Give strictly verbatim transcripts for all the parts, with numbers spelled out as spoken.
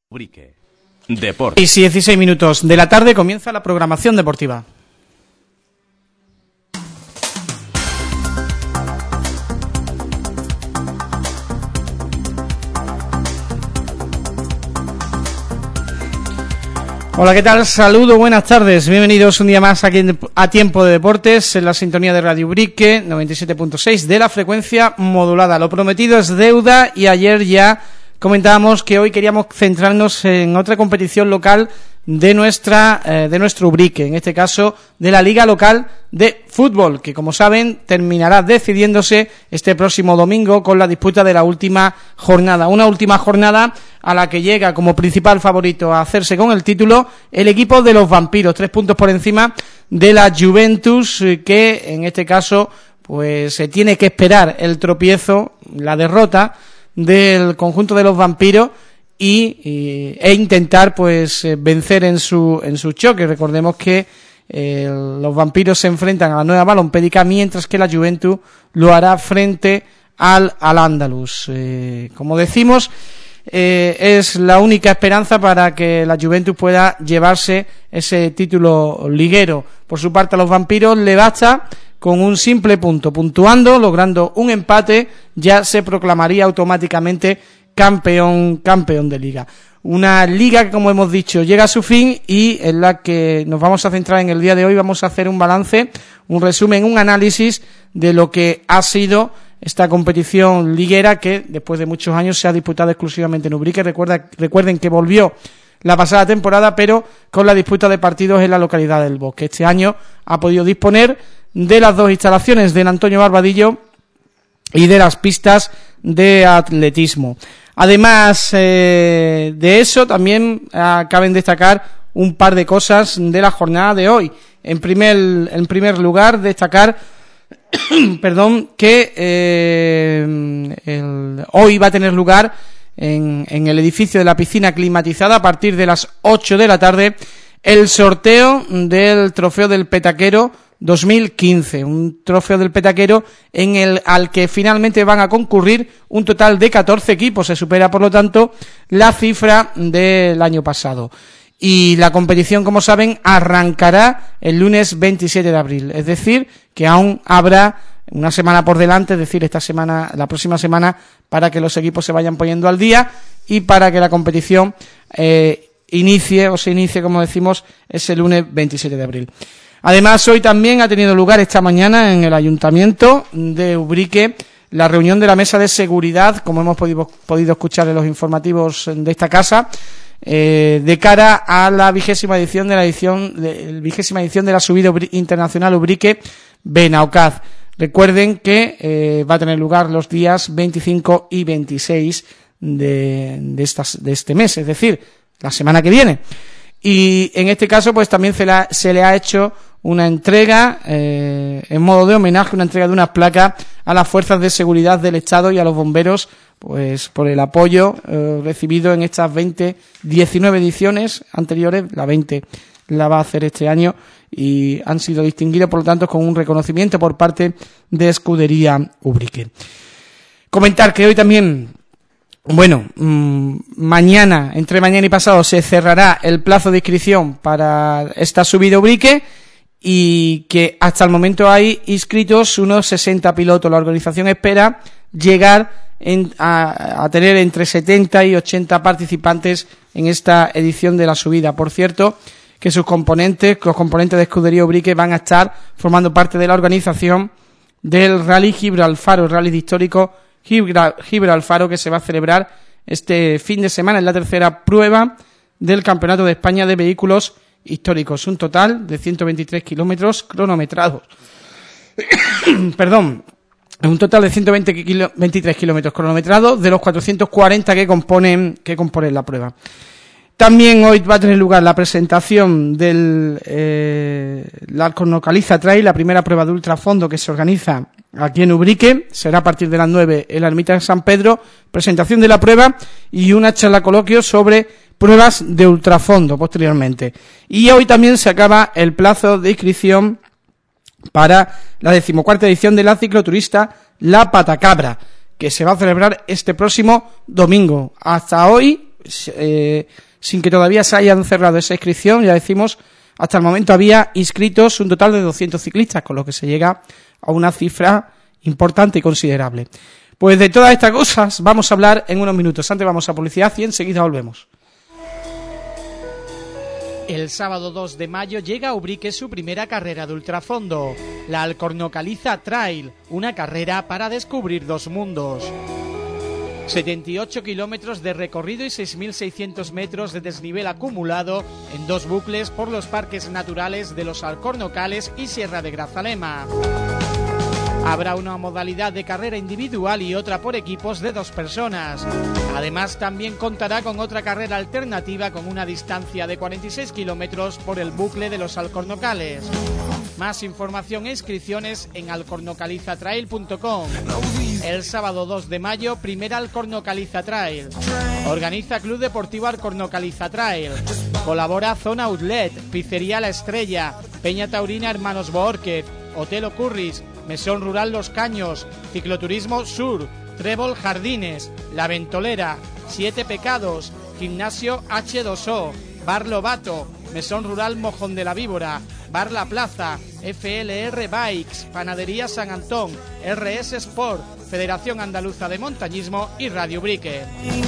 Ubrique. Deportes. Y dieciséis minutos de la tarde comienza la programación deportiva. Hola, ¿qué tal? Saludos, buenas tardes. Bienvenidos un día más aquí a Tiempo de Deportes en la sintonía de Radio Ubrique noventa y siete punto seis de la frecuencia modulada. Lo prometido es deuda y ayer ya comentábamos que hoy queríamos centrarnos en otra competición local de nuestra eh, de nuestro Ubrique, en este caso de la Liga Local de Fútbol, que como saben terminará decidiéndose este próximo domingo con la disputa de la última jornada, una última jornada a la que llega como principal favorito a hacerse con el título el equipo de los Vampiros, tres puntos por encima de la Juventus, que en este caso pues se tiene que esperar el tropiezo, la derrota del conjunto de los Vampiros y, y e intentar pues vencer en su en su choque. Recordemos que eh, los Vampiros se enfrentan a la Nueva Balompédica, mientras que la Juventus lo hará frente al al Andalus. Eh, como decimos, eh, es la única esperanza para que la Juventus pueda llevarse ese título liguero. Por su parte, a los Vampiros le basta con un simple punto, puntuando, logrando un empate, ya se proclamaría automáticamente campeón, campeón de liga. Una liga que, como hemos dicho, llega a su fin y en la que nos vamos a centrar en el día de hoy. Vamos a hacer un balance, un resumen, un análisis de lo que ha sido esta competición liguera que después de muchos años se ha disputado exclusivamente en Ubrique. Recuerda, recuerden que volvió la pasada temporada, pero con la disputa de partidos en la localidad del Bosque. Este año ha podido disponer de las dos instalaciones del Antonio Barbadillo y de las pistas de atletismo. Además eh, de eso, también eh, caben destacar un par de cosas de la jornada de hoy. En primer, en primer lugar, destacar perdón, que eh, el, hoy va a tener lugar en, en el edificio de la piscina climatizada a partir de las ocho de la tarde el sorteo del Trofeo del Petaquero dos mil quince, un trofeo del Petaquero en el al que finalmente van a concurrir un total de catorce equipos. Se supera, por lo tanto, la cifra del año pasado. Y la competición, como saben, arrancará el lunes veintisiete de abril, es decir, que aún habrá una semana por delante, es decir, esta semana, la próxima semana, para que los equipos se vayan poniendo al día y para que la competición eh, inicie o se inicie, como decimos, ese lunes veintisiete de abril. Además, hoy también ha tenido lugar esta mañana en el Ayuntamiento de Ubrique la reunión de la mesa de seguridad, como hemos podido, podido escuchar en los informativos de esta casa, eh, de cara a la vigésima edición de la edición, de, vigésima edición de la subida internacional Ubrique Benaocaz. Recuerden que eh, va a tener lugar los días veinticinco y veintiséis de, de, estas, de este mes, es decir, la semana que viene. Y en este caso pues también se, la, se le ha hecho una entrega eh, en modo de homenaje, una entrega de unas placas a las fuerzas de seguridad del Estado y a los bomberos, pues por el apoyo eh, recibido en estas veinte, diecinueve ediciones anteriores. La veinte la va a hacer este año y han sido distinguidos, por lo tanto, con un reconocimiento por parte de Escudería Ubrique. Comentar que hoy también, bueno, mmm, mañana, entre mañana y pasado, se cerrará el plazo de inscripción para esta subida Ubrique y que hasta el momento hay inscritos unos sesenta pilotos. La organización espera llegar en, a, a tener entre setenta y ochenta participantes en esta edición de la subida. Por cierto, que sus componentes, los componentes de Escudería Ubrique, van a estar formando parte de la organización del Rally Gibralfaro, el rally histórico Gibralfaro, que se va a celebrar este fin de semana en la tercera prueba del Campeonato de España de Vehículos Históricos. Un total de ciento veintitrés kilómetros cronometrados. Perdón, un total de ciento veintitrés kilómetros cronometrados de los cuatrocientos cuarenta que componen que componen la prueba. También hoy va a tener lugar la presentación del eh, la Cornocaliza Trail, la primera prueba de ultrafondo que se organiza aquí en Ubrique. Será a partir de las nueve en la ermita de San Pedro, presentación de la prueba y una charla coloquio sobre pruebas de ultrafondo posteriormente. Y hoy también se acaba el plazo de inscripción para la decimocuarta edición de la cicloturista La Patacabra, que se va a celebrar este próximo domingo. Hasta hoy eh, sin que todavía se hayan cerrado esa inscripción. Ya decimos, hasta el momento había inscritos un total de doscientos ciclistas, con lo que se llega a una cifra importante y considerable. Pues de todas estas cosas vamos a hablar en unos minutos. Antes vamos a publicidad y enseguida volvemos. El sábado dos de mayo llega a Ubrique su primera carrera de ultrafondo, la Alcornocaliza Trail, una carrera para descubrir dos mundos. setenta y ocho kilómetros de recorrido y seis mil seiscientos metros de desnivel acumulado en dos bucles por los parques naturales de los Alcornocales y Sierra de Grazalema. Habrá una modalidad de carrera individual y otra por equipos de dos personas. Además, también contará con otra carrera alternativa con una distancia de cuarenta y seis kilómetros por el bucle de los Alcornocales. Más información e inscripciones en alcornocaliza trail punto com. El sábado dos de mayo, primera Alcornocaliza Trail. Organiza Club Deportivo Alcornocaliza Trail. Colabora Zona Outlet, Pizzería La Estrella, Peña Taurina Hermanos Boórquez, Hotel Ocurris, Mesón Rural Los Caños, Cicloturismo Sur, Trébol Jardines, La Ventolera, Siete Pecados, Gimnasio hache dos o, Bar Lobato, Mesón Rural Mojón de la Víbora, Bar La Plaza, F L R Bikes, Panadería San Antón, R S Sport, Federación Andaluza de Montañismo y Radio Ubrique.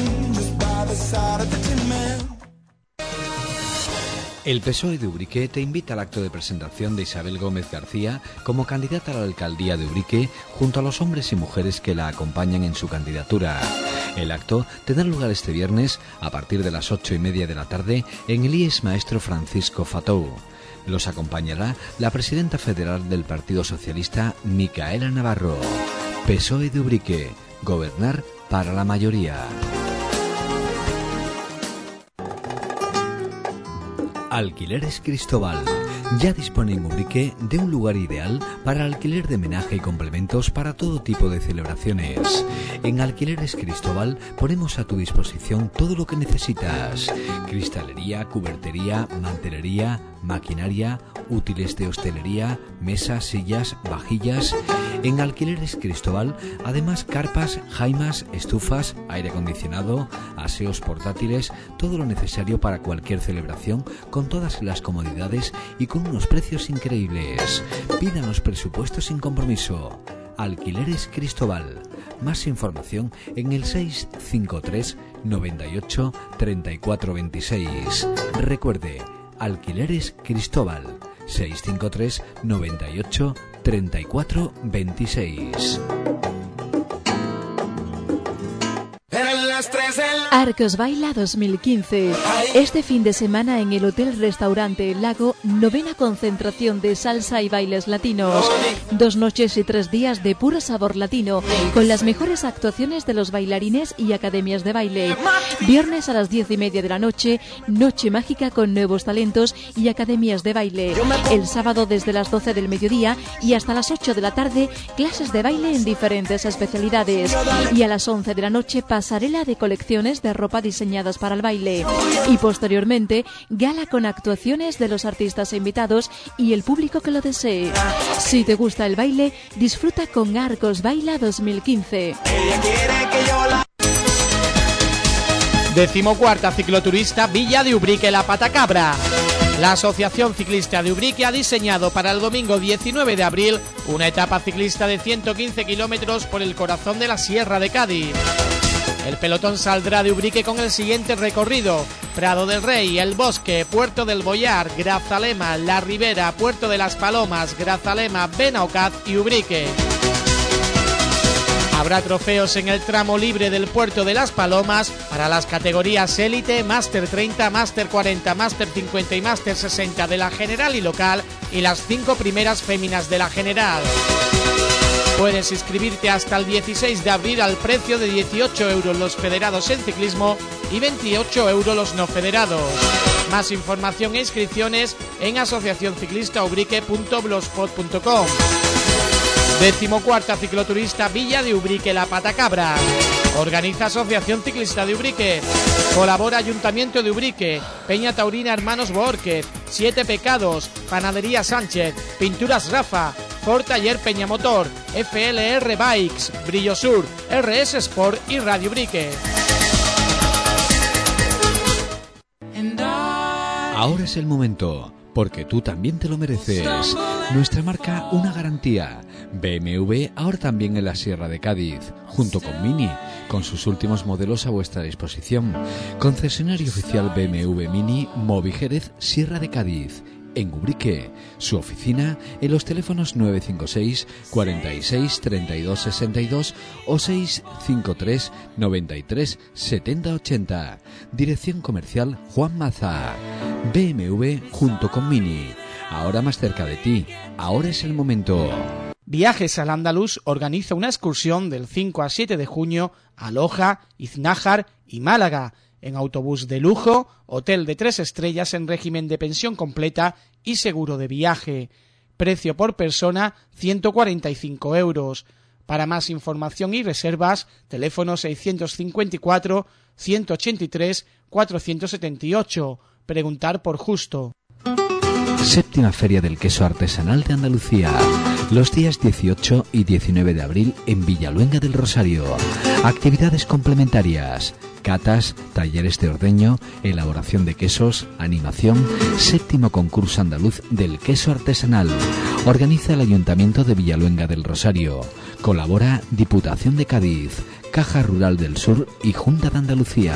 El P S O E de Ubrique te invita al acto de presentación de Isabel Gómez García como candidata a la alcaldía de Ubrique junto a los hombres y mujeres que la acompañan en su candidatura. El acto tendrá lugar este viernes a partir de las ocho y media de la tarde en el I E S Maestro Francisco Fatou. Los acompañará la presidenta federal del Partido Socialista, Micaela Navarro. P S O E de Ubrique, gobernar para la mayoría. Alquileres Cristóbal. Ya dispone en Ubrique de un lugar ideal para alquiler de menaje y complementos para todo tipo de celebraciones. En Alquileres Cristóbal ponemos a tu disposición todo lo que necesitas: cristalería, cubertería, mantelería, maquinaria, útiles de hostelería, mesas, sillas, vajillas. En Alquileres Cristóbal, además carpas, jaimas, estufas, aire acondicionado, aseos portátiles, todo lo necesario para cualquier celebración, con todas las comodidades y con unos precios increíbles. Pídanos presupuestos sin compromiso. Alquileres Cristóbal. Más información en el seis cinco tres, noventa y ocho, treinta y cuatro veintiséis. Recuerde, Alquileres Cristóbal, seis cinco tres, noventa y ocho, treinta y cuatro veintiséis. Arcos Baila dos mil quince. Este fin de semana en el Hotel Restaurante El Lago, novena concentración de salsa y bailes latinos. Dos noches y tres días de puro sabor latino, con las mejores actuaciones de los bailarines y academias de baile. Viernes a las diez y media de la noche, noche mágica con nuevos talentos y academias de baile. El sábado desde las doce del mediodía y hasta las ocho de la tarde, clases de baile en diferentes especialidades. Y a las once de la noche, pasarela de colecciones de ropa diseñadas para el baile. Y posteriormente, gala con actuaciones de los artistas invitados y el público que lo desee. Si te gusta el baile, disfruta con Arcos Baila dos mil quince. Decimocuarta cicloturista Villa de Ubrique La Patacabra. La Asociación Ciclista de Ubrique ha diseñado para el domingo diecinueve de abril una etapa ciclista de ciento quince kilómetros por el corazón de la Sierra de Cádiz. El pelotón saldrá de Ubrique con el siguiente recorrido: Prado del Rey, El Bosque, Puerto del Boyar, Grazalema, La Ribera, Puerto de las Palomas, Grazalema, Benaocaz y Ubrique. Habrá trofeos en el tramo libre del Puerto de las Palomas para las categorías Élite, Máster treinta, Máster cuarenta, Máster cincuenta y Máster sesenta de la general y local y las cinco primeras féminas de la general. Puedes inscribirte hasta el dieciséis de abril al precio de dieciocho euros los federados en ciclismo y veintiocho euros los no federados. Más información e inscripciones en asociación ciclista ubrique punto blogspot punto com. Decimocuarta cicloturista Villa de Ubrique La Patacabra. Organiza Asociación Ciclista de Ubrique. Colabora Ayuntamiento de Ubrique, Peña Taurina Hermanos Boórquez, Siete Pecados, Panadería Sánchez, Pinturas Rafa, Ford Taller Peñamotor, F L R Bikes, Brillo Sur, R S Sport y Radio Ubrique. Ahora es el momento, porque tú también te lo mereces. Nuestra marca, una garantía. B M W ahora también en la Sierra de Cádiz, junto con Mini, con sus últimos modelos a vuestra disposición. Concesionario oficial B M W Mini, Movi Jerez, Sierra de Cádiz. En Ubrique, su oficina en los teléfonos nueve cinco seis, cuarenta y seis, treinta y dos sesenta y dos o seis cinco tres, noventa y tres, setenta ochenta. Dirección comercial Juan Maza. B M W junto con Mini. Ahora más cerca de ti. Ahora es el momento. Viajes al Andaluz organiza una excursión del cinco al siete de junio a Loja, Iznájar y Málaga, en autobús de lujo, hotel de tres estrellas en régimen de pensión completa y seguro de viaje. Precio por persona ciento cuarenta y cinco euros. Para más información y reservas, teléfono seiscientos cincuenta y cuatro, ciento ochenta y tres, cuatrocientos setenta y ocho. Preguntar por Justo. Séptima Feria del Queso Artesanal de Andalucía, los días dieciocho y diecinueve de abril en Villaluenga del Rosario. Actividades complementarias, catas, talleres de ordeño, elaboración de quesos, animación, séptimo concurso andaluz del queso artesanal. Organiza el Ayuntamiento de Villaluenga del Rosario. Colabora Diputación de Cádiz, Caja Rural del Sur y Junta de Andalucía.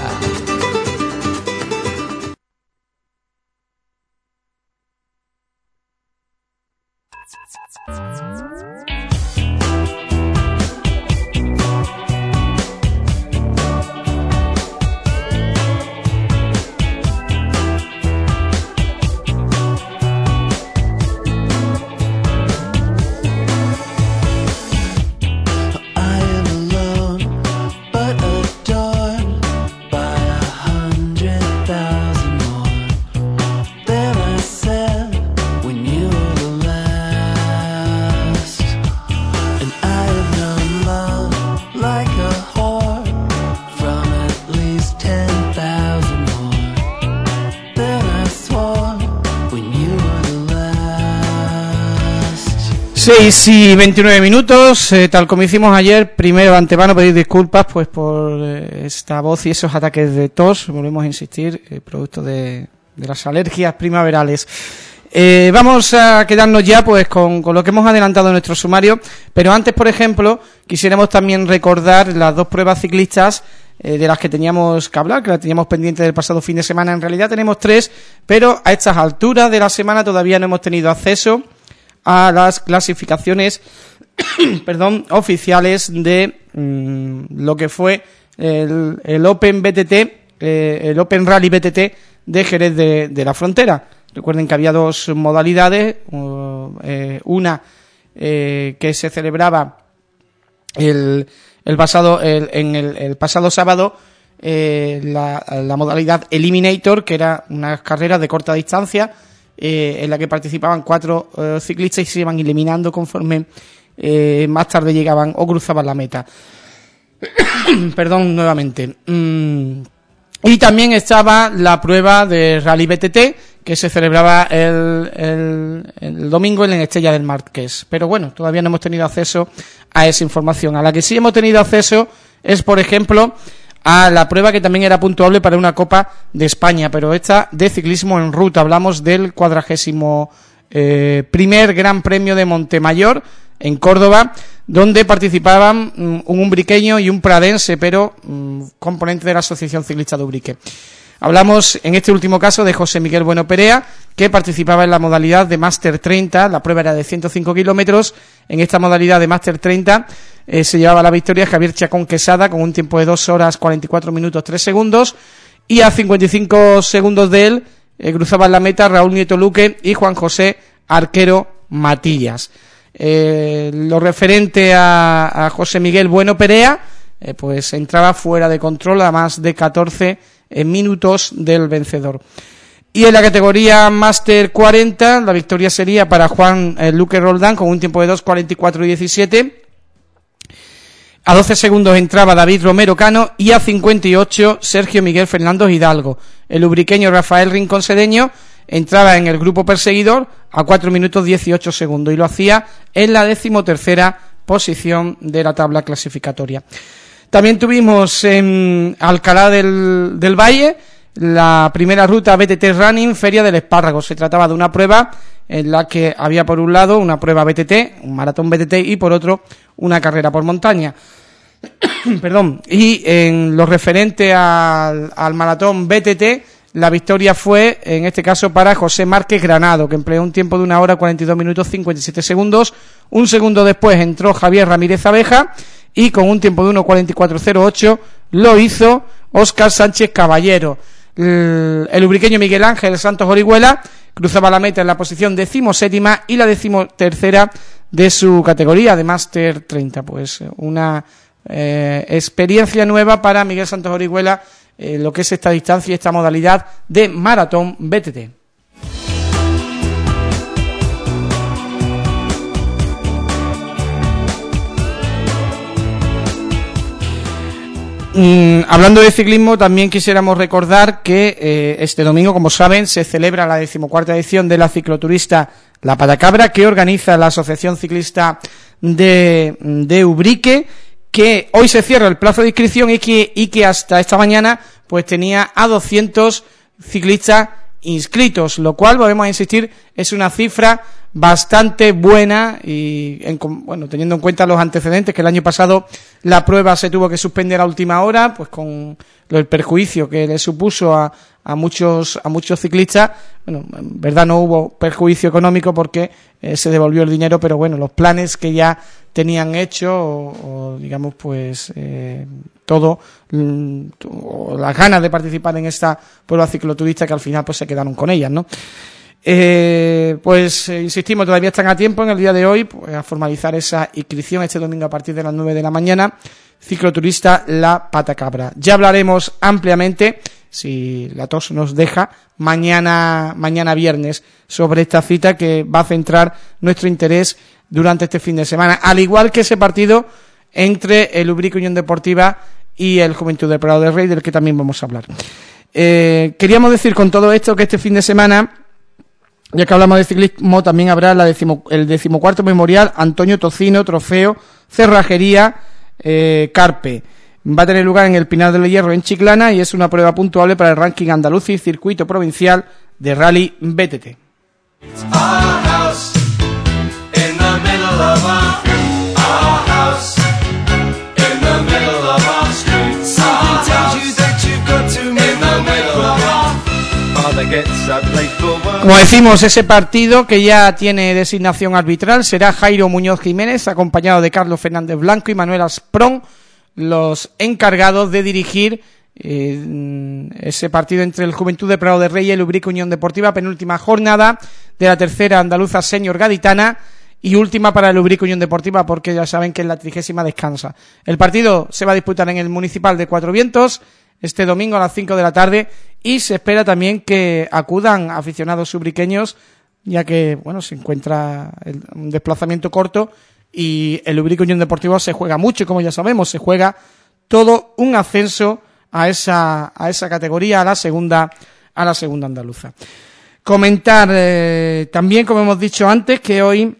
seis y veintinueve minutos, eh, tal como hicimos ayer. Primero, de antemano, pedir disculpas pues por eh, esta voz y esos ataques de tos. Volvemos a insistir, eh, producto de, de las alergias primaverales. Eh, vamos a quedarnos ya pues con, con lo que hemos adelantado en nuestro sumario, pero antes, por ejemplo, quisiéramos también recordar las dos pruebas ciclistas eh, de las que teníamos que hablar, que las teníamos pendientes del pasado fin de semana. En realidad tenemos tres, pero a estas alturas de la semana todavía no hemos tenido acceso a las clasificaciones perdón, oficiales de mmm, lo que fue el, el Open B T T, eh, el Open Rally B T T de Jerez de, de la Frontera. Recuerden que había dos modalidades, uh, eh, una eh, que se celebraba el, el pasado el, en el, el pasado sábado, eh, la, la modalidad Eliminator, que era una carrera de corta distancia, Eh, en la que participaban cuatro eh, ciclistas y se iban eliminando conforme eh, más tarde llegaban o cruzaban la meta. Perdón, nuevamente. Mm. Y también estaba la prueba de Rally B T T, que se celebraba el, el, el domingo en Estella del Marqués. Pero bueno, todavía no hemos tenido acceso a esa información. A la que sí hemos tenido acceso es, por ejemplo, a la prueba que también era puntuable para una Copa de España, pero esta de ciclismo en ruta. Hablamos del cuadragésimo eh, primer Gran Premio de Montemayor en Córdoba, donde participaban um, un umbriqueño y un pradense, pero um, componente de la Asociación Ciclista de Ubrique. Hablamos en este último caso de José Miguel Bueno Perea, que participaba en la modalidad de Máster treinta, la prueba era de ciento cinco kilómetros. En esta modalidad de Máster treinta eh, se llevaba la victoria Javier Chacón Quesada con un tiempo de dos horas cuarenta y cuatro minutos tres segundos, y a cincuenta y cinco segundos de él eh, cruzaban la meta Raúl Nieto Luque y Juan José Arquero Matillas. Eh, lo referente a, a José Miguel Bueno Perea, eh, pues entraba fuera de control a más de catorce eh, minutos del vencedor. Y en la categoría Máster cuarenta, la victoria sería para Juan eh, Luque Roldán con un tiempo de dos cuarenta y cuatro diecisiete. A doce segundos entraba David Romero Cano y a cincuenta y ocho Sergio Miguel Fernando Hidalgo. El ubriqueño Rafael Rincón Cedeño entraba en el grupo perseguidor a cuatro minutos dieciocho segundos y lo hacía en la decimotercera posición de la tabla clasificatoria. También tuvimos en Alcalá del, del Valle la primera ruta B T T Running Feria del Espárrago. Se trataba de una prueba en la que había por un lado una prueba B T T, un maratón B T T, y por otro una carrera por montaña. Perdón. Y en lo referente al, al maratón B T T, la victoria fue, en este caso, para José Márquez Granado, que empleó un tiempo de una hora cuarenta y dos minutos cincuenta y siete segundos. Un segundo después entró Javier Ramírez Abeja y con un tiempo de uno cuarenta y cuatro cero ocho lo hizo Óscar Sánchez Caballero. El, el ubriqueño Miguel Ángel Santos Orihuela cruzaba la meta en la posición decimoséptima y la decimotercera de su categoría de Máster treinta. Pues una eh, experiencia nueva para Miguel Santos Orihuela, eh, lo que es esta distancia y esta modalidad de maratón B T T. Mm, hablando de ciclismo, también quisiéramos recordar que eh, este domingo, como saben, se celebra la decimocuarta edición de la cicloturista La Patacabra, que organiza la Asociación Ciclista de, de Ubrique, que hoy se cierra el plazo de inscripción y que, y que hasta esta mañana pues tenía a doscientos ciclistas inscritos, lo cual, volvemos a insistir, es una cifra bastante buena y en, bueno, teniendo en cuenta los antecedentes, que el año pasado la prueba se tuvo que suspender a última hora, pues con el perjuicio que le supuso a, a muchos a muchos ciclistas. Bueno, en verdad no hubo perjuicio económico porque eh, se devolvió el dinero, pero bueno, los planes que ya tenían hecho o, o digamos pues eh, todo mm, o las ganas de participar en esta prueba cicloturista, que al final pues se quedaron con ellas, ¿no? Eh, pues eh, insistimos, todavía están a tiempo en el día de hoy pues, a formalizar esa inscripción este domingo a partir de las nueve de la mañana. Cicloturista La Patacabra. Ya hablaremos ampliamente, si la tos nos deja, mañana mañana viernes sobre esta cita que va a centrar nuestro interés durante este fin de semana, al igual que ese partido entre el Ubrique Unión Deportiva y el Juventud del Prado del Rey, del que también vamos a hablar. Eh, queríamos decir con todo esto que este fin de semana, ya que hablamos de ciclismo, también habrá la decimo, el decimocuarto memorial Antonio Tocino, trofeo Cerrajería eh, Carpe. Va a tener lugar en el Pinar del Hierro en Chiclana y es una prueba puntuable para el ranking andaluz y circuito provincial de rally B T T. Como decimos, ese partido que ya tiene designación arbitral será Jairo Muñoz Jiménez, acompañado de Carlos Fernández Blanco y Manuel Asprón, los encargados de dirigir eh, ese partido entre el Juventud de Prado de Rey y el Ubrique Unión Deportiva, penúltima jornada de la tercera andaluza senior gaditana y última para el Ubrique Unión Deportiva, porque ya saben que en la trigésima descansa. El partido se va a disputar en el Municipal de Cuatro Vientos este domingo a las cinco de la tarde y se espera también que acudan aficionados ubriqueños, ya que bueno se encuentra el, un desplazamiento corto y el Ubrique Unión Deportiva se juega mucho, como ya sabemos, se juega todo un ascenso a esa a esa categoría, a la segunda a la segunda andaluza. Comentar eh, también, como hemos dicho antes, que hoy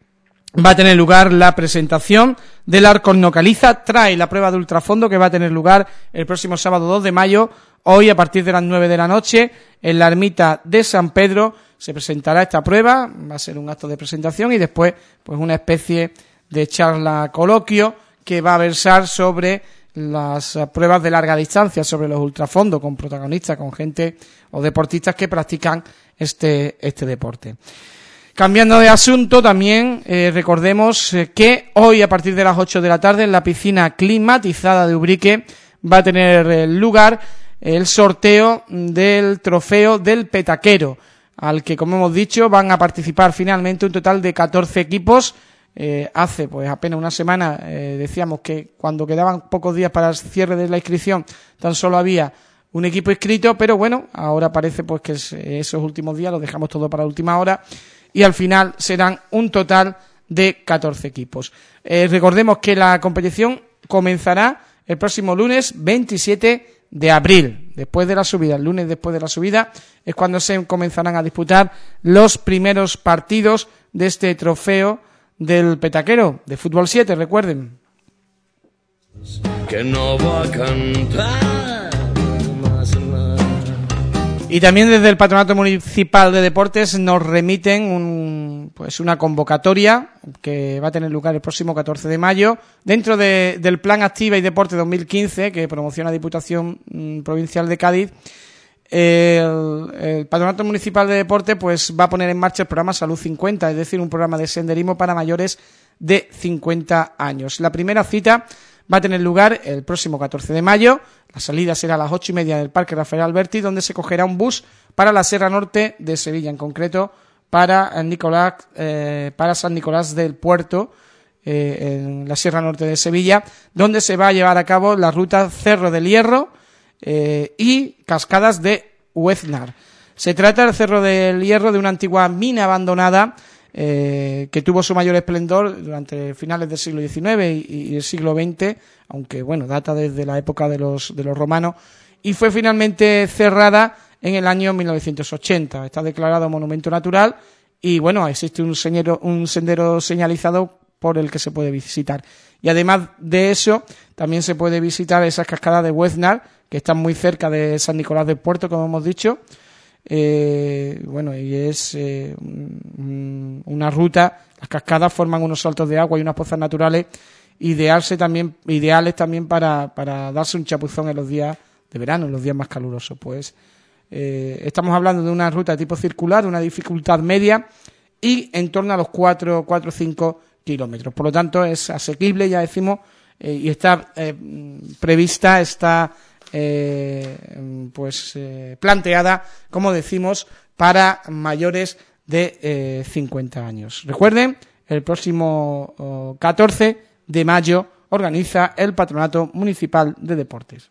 va a tener lugar la presentación del Arcos Caliza, trae la prueba de ultrafondo que va a tener lugar el próximo sábado dos de mayo, hoy a partir de las nueve de la noche, en la ermita de San Pedro. Se presentará esta prueba, va a ser un acto de presentación y después pues una especie de charla coloquio que va a versar sobre las pruebas de larga distancia, sobre los ultrafondos, con protagonistas, con gente o deportistas que practican este, este deporte. Cambiando de asunto, también eh, recordemos eh, que hoy a partir de las ocho de la tarde en la piscina climatizada de Ubrique va a tener eh, lugar el sorteo del trofeo del Petaquero, al que, como hemos dicho, van a participar finalmente un total de catorce equipos. Eh, hace pues apenas una semana eh, decíamos que cuando quedaban pocos días para el cierre de la inscripción tan solo había un equipo inscrito, pero bueno, ahora parece pues que es, eh, esos últimos días los dejamos todo para la última hora y al final serán un total de catorce equipos. Eh, recordemos que la competición comenzará el próximo lunes veintisiete de abril, después de la subida, el lunes después de la subida es cuando se comenzarán a disputar los primeros partidos de este trofeo del Petaquero de Fútbol siete, recuerden. Que no va a cantar más nada. Y también desde el Patronato Municipal de Deportes nos remiten un, pues una convocatoria que va a tener lugar el próximo catorce de mayo dentro de, del Plan Activa y Deporte dos mil quince que promociona la Diputación mmm, Provincial de Cádiz. El, el Patronato Municipal de Deporte pues va a poner en marcha el programa Salud cincuenta, es decir, un programa de senderismo para mayores de cincuenta años. La primera cita va a tener lugar el próximo catorce de mayo. La salida será a las ocho y media del Parque Rafael Alberti, donde se cogerá un bus para la Sierra Norte de Sevilla, en concreto para Nicolás, eh, para San Nicolás del Puerto, eh, en la Sierra Norte de Sevilla, donde se va a llevar a cabo la ruta Cerro del Hierro eh, y Cascadas de Hueznar. Se trata del Cerro del Hierro de una antigua mina abandonada Eh, que tuvo su mayor esplendor durante finales del siglo diecinueve y, y el siglo veinte, aunque bueno, data desde la época de los, de los romanos, y fue finalmente cerrada en el año mil novecientos ochenta. Está declarado monumento natural y bueno, existe un sendero, un sendero señalizado por el que se puede visitar. Y además de eso, también se puede visitar esas cascadas de Hueznar, que están muy cerca de San Nicolás del Puerto, como hemos dicho. Eh, bueno, y es eh, una ruta, las cascadas forman unos saltos de agua y unas pozas naturales idearse también, ideales también para, para darse un chapuzón en los días de verano, en los días más calurosos. Pues eh, estamos hablando de una ruta tipo circular, de una dificultad media y en torno a los cuatro o cinco kilómetros. Por lo tanto, es asequible, ya decimos, eh, y está eh, prevista, está Eh, pues eh, planteada, como decimos, para mayores de eh, cincuenta años. Recuerden, el próximo oh, catorce de mayo organiza el Patronato Municipal de Deportes.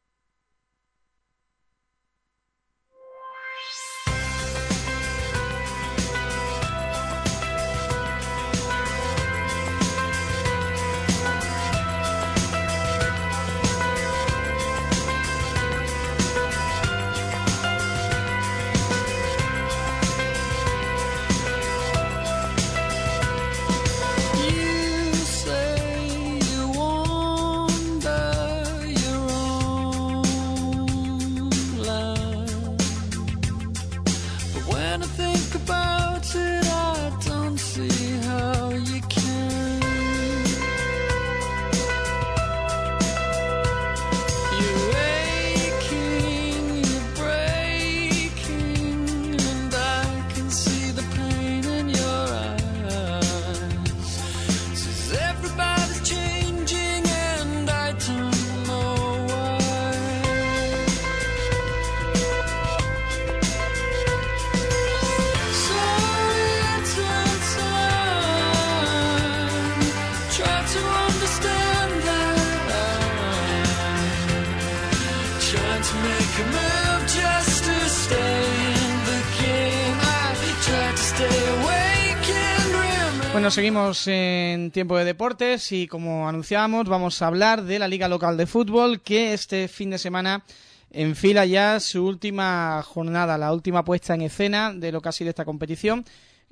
Bueno, seguimos en Tiempo de Deportes y como anunciábamos vamos a hablar de la Liga Local de Fútbol que este fin de semana enfila ya su última jornada, la última puesta en escena de lo que ha sido esta competición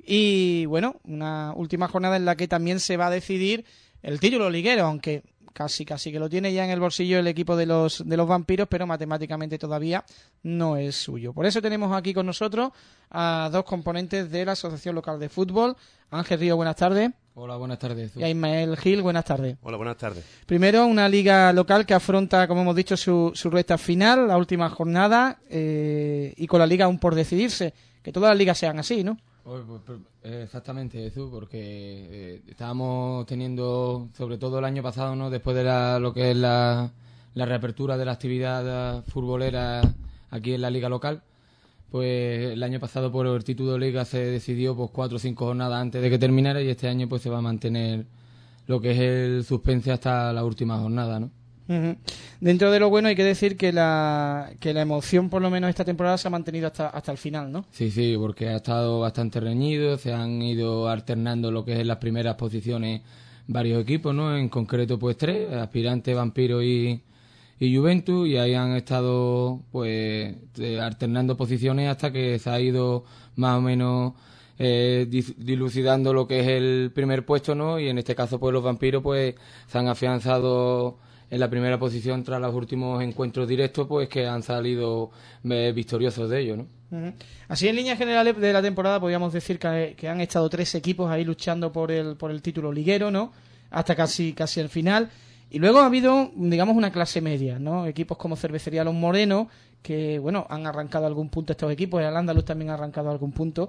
y bueno, una última jornada en la que también se va a decidir el título liguero, aunque casi casi que lo tiene ya en el bolsillo el equipo de los de los vampiros, pero matemáticamente todavía no es suyo. Por eso tenemos aquí con nosotros a dos componentes de la Asociación Local de Fútbol. Ángel Río, buenas tardes. Hola, buenas tardes. Y a Ismael Gil, buenas tardes. Hola, buenas tardes. Primero, una liga local que afronta, como hemos dicho, su, su recta final, la última jornada, eh, y con la liga aún por decidirse. Que todas las ligas sean así, ¿no? Exactamente, Jesús, porque eh, estábamos teniendo, sobre todo el año pasado, ¿no? Después de la, lo que es la, la reapertura de la actividad futbolera aquí en la liga local, pues el año pasado por el título de liga se decidió pues cuatro o cinco jornadas antes de que terminara y este año pues se va a mantener lo que es el suspense hasta la última jornada, ¿no? Uh-huh. Dentro de lo bueno hay que decir que la que la emoción por lo menos esta temporada se ha mantenido hasta hasta el final, ¿no? Sí, sí, porque ha estado bastante reñido, se han ido alternando lo que es las primeras posiciones varios equipos, ¿no? En concreto pues tres, Aspirante, Vampiro y, y Juventus, y ahí han estado pues alternando posiciones hasta que se ha ido más o menos eh, dilucidando lo que es el primer puesto, ¿no? Y en este caso pues los Vampiros pues se han afianzado en la primera posición tras los últimos encuentros directos, pues que han salido eh, victoriosos de ellos, ¿no? Uh-huh. Así, en líneas generales de la temporada, podríamos decir que, que han estado tres equipos ahí luchando por el por el título liguero, ¿no? Hasta casi casi el final. Y luego ha habido, digamos, una clase media, ¿no? Equipos como Cervecería Los Morenos, que, bueno, han arrancado algún punto estos equipos. El Andaluz también ha arrancado algún punto.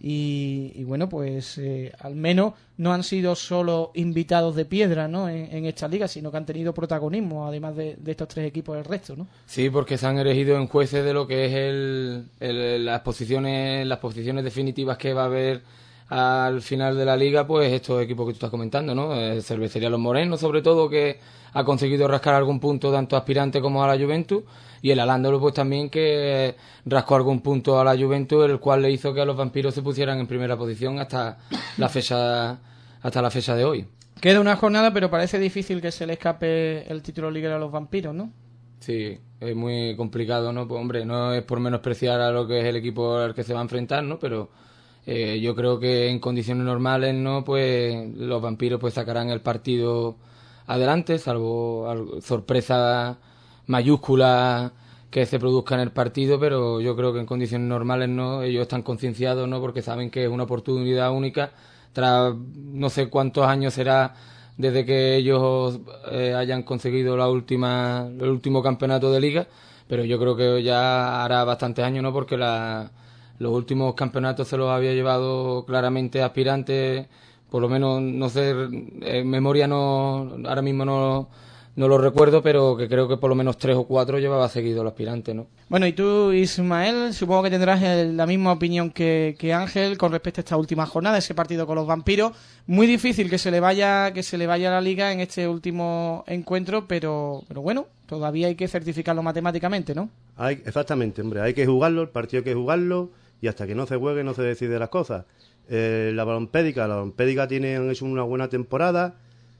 Y, y bueno, pues eh, al menos no han sido solo invitados de piedra, ¿no? En, en esta liga, sino que han tenido protagonismo, además de, de estos tres equipos del resto, ¿no? Sí, porque se han elegido en jueces de lo que es el, el, las posiciones las posiciones definitivas que va a haber al final de la liga, pues estos equipos que tú estás comentando, ¿no? Eh, Cervecería Los Morenos, sobre todo, que ha conseguido rascar algún punto tanto a Aspirante como a la Juventus, y el Al-Ándalus pues también, que rascó algún punto a la Juventus, el cual le hizo que a los vampiros se pusieran en primera posición hasta la fecha hasta la fecha de hoy. Queda una jornada, pero parece difícil que se le escape el título liguero a los vampiros, ¿no? Sí, es muy complicado, ¿no? Pues hombre, no es por menospreciar a lo que es el equipo al que se va a enfrentar, ¿no? Pero Eh, yo creo que en condiciones normales, no, pues los vampiros pues sacarán el partido adelante, salvo sorpresa mayúscula que se produzca en el partido, pero yo creo que en condiciones normales, no, ellos están concienciados, no, porque saben que es una oportunidad única tras no sé cuántos años será desde que ellos eh, hayan conseguido la última el último campeonato de liga, pero yo creo que ya hará bastantes años, no, porque la los últimos campeonatos se los había llevado claramente Aspirante, por lo menos, no sé, en memoria no, ahora mismo no, no lo recuerdo, pero que creo que por lo menos tres o cuatro llevaba seguido el Aspirante, ¿no? Bueno, y tú, Ismael, supongo que tendrás el, la misma opinión que, que Ángel con respecto a esta última jornada, ese partido con los vampiros. Muy difícil que se le vaya que se le vaya a la liga en este último encuentro, pero, pero bueno, todavía hay que certificarlo matemáticamente, ¿no? Hay, exactamente, hombre, hay que jugarlo, el partido hay que jugarlo, y hasta que no se juegue no se decide las cosas. Eh, la Balompédica, la Balompédica tiene, han hecho una buena temporada.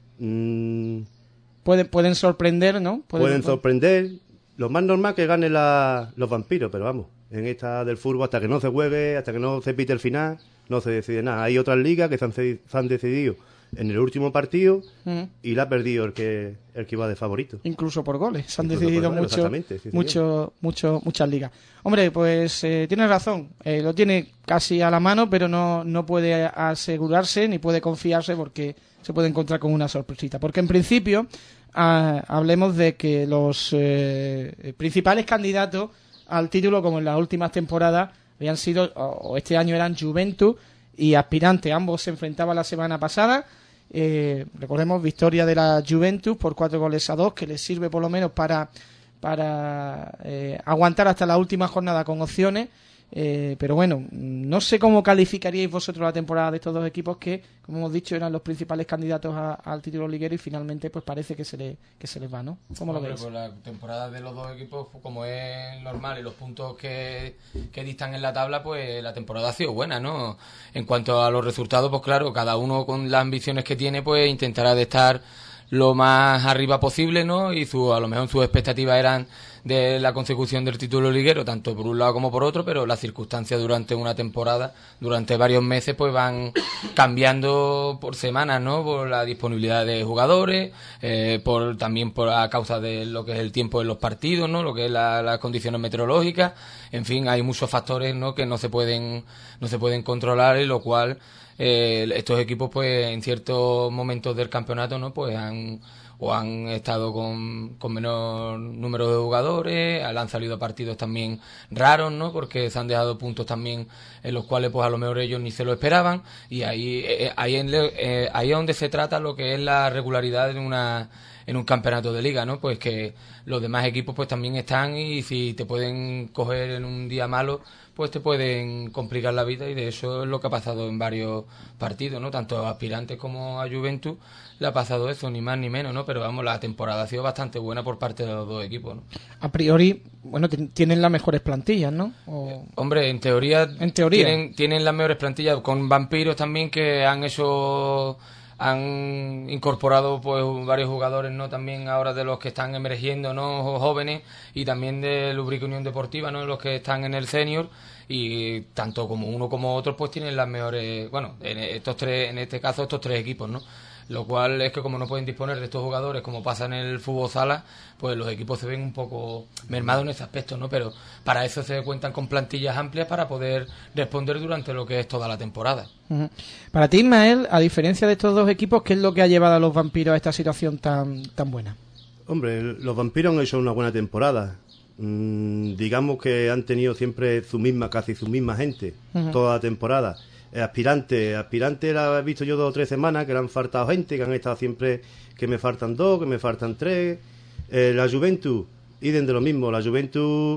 Mm, pueden, pueden sorprender, ¿no? Pueden, pueden sorprender. Lo más normal que gane la, los vampiros, pero vamos, en esta del fútbol, hasta que no se juegue, hasta que no se pite el final, no se decide nada. Hay otras ligas que se han, se han decidido en el último partido uh-huh. y la ha perdido el que el que iba de favorito. Incluso por goles. Se han Incluso decidido goles, mucho, sí, mucho, mucho, muchas ligas. Hombre, pues eh, tienes razón. Eh, lo tiene casi a la mano, pero no, no puede asegurarse ni puede confiarse porque se puede encontrar con una sorpresita. Porque en principio, ah, hablemos de que los eh, principales candidatos al título, como en las últimas temporadas, habían sido, o este año eran Juventus y Aspirante. Ambos se enfrentaban la semana pasada. Eh, recordemos, victoria de la Juventus por cuatro goles a dos, que les sirve por lo menos para, para eh, aguantar hasta la última jornada con opciones. Eh, pero bueno, no sé cómo calificaríais vosotros la temporada de estos dos equipos que, como hemos dicho, eran los principales candidatos a, al título liguero y finalmente pues parece que se, le, que se les va, ¿no? ¿Cómo lo veis? Pues la temporada de los dos equipos, como es normal, y los puntos que, que distan en la tabla, pues la temporada ha sido buena, ¿no? En cuanto a los resultados, pues claro, cada uno con las ambiciones que tiene, pues intentará de estar lo más arriba posible, ¿no? Y su, a lo mejor sus expectativas eran de la consecución del título liguero, tanto por un lado como por otro, pero las circunstancias durante una temporada, durante varios meses, pues van cambiando por semanas, ¿no? Por la disponibilidad de jugadores, eh, por también por a causa de lo que es el tiempo de los partidos, ¿no? Lo que es la, las condiciones meteorológicas, en fin, hay muchos factores, ¿no? Que no se pueden no se pueden controlar, y lo cual eh, estos equipos, pues en ciertos momentos del campeonato, ¿no? Pues han o han estado con, con menor número de jugadores, han salido partidos también raros, ¿no? Porque se han dejado puntos también en los cuales pues a lo mejor ellos ni se lo esperaban, y ahí eh, ahí, en, eh, ahí es donde se trata lo que es la regularidad en una en un campeonato de liga, ¿no? Pues que los demás equipos pues también están, y si te pueden coger en un día malo, pues te pueden complicar la vida, y de eso es lo que ha pasado en varios partidos, ¿no? Tanto a Aspirantes como a Juventus le ha pasado eso, ni más ni menos, ¿no? Pero vamos, la temporada ha sido bastante buena por parte de los dos equipos, ¿no? A priori, bueno, t- tienen las mejores plantillas, ¿no? O... Eh, hombre, en teoría, en teoría tienen, tienen las mejores plantillas, con vampiros también que han hecho... han incorporado pues varios jugadores, ¿no? También ahora de los que están emergiendo, ¿no? Jóvenes, y también de Lubrica Unión Deportiva, ¿no? Los que están en el senior, y tanto como uno como otro pues tienen las mejores, bueno, en estos tres, en este caso estos tres equipos, ¿no? Lo cual es que como no pueden disponer de estos jugadores como pasa en el fútbol sala, pues los equipos se ven un poco mermados en ese aspecto, ¿no? Pero para eso se cuentan con plantillas amplias para poder responder durante lo que es toda la temporada. Uh-huh. Para ti, Ismael, a diferencia de estos dos equipos, ¿qué es lo que ha llevado a los Vampiros a esta situación tan, tan buena? Hombre, los Vampiros han hecho una buena temporada. Mm, digamos que han tenido siempre su misma, casi su misma gente, uh-huh. toda la temporada. Aspirante, aspirante la he visto yo dos o tres semanas que le han faltado gente, que han estado siempre que me faltan dos, que me faltan tres. Eh, la Juventus, idem de lo mismo, la Juventus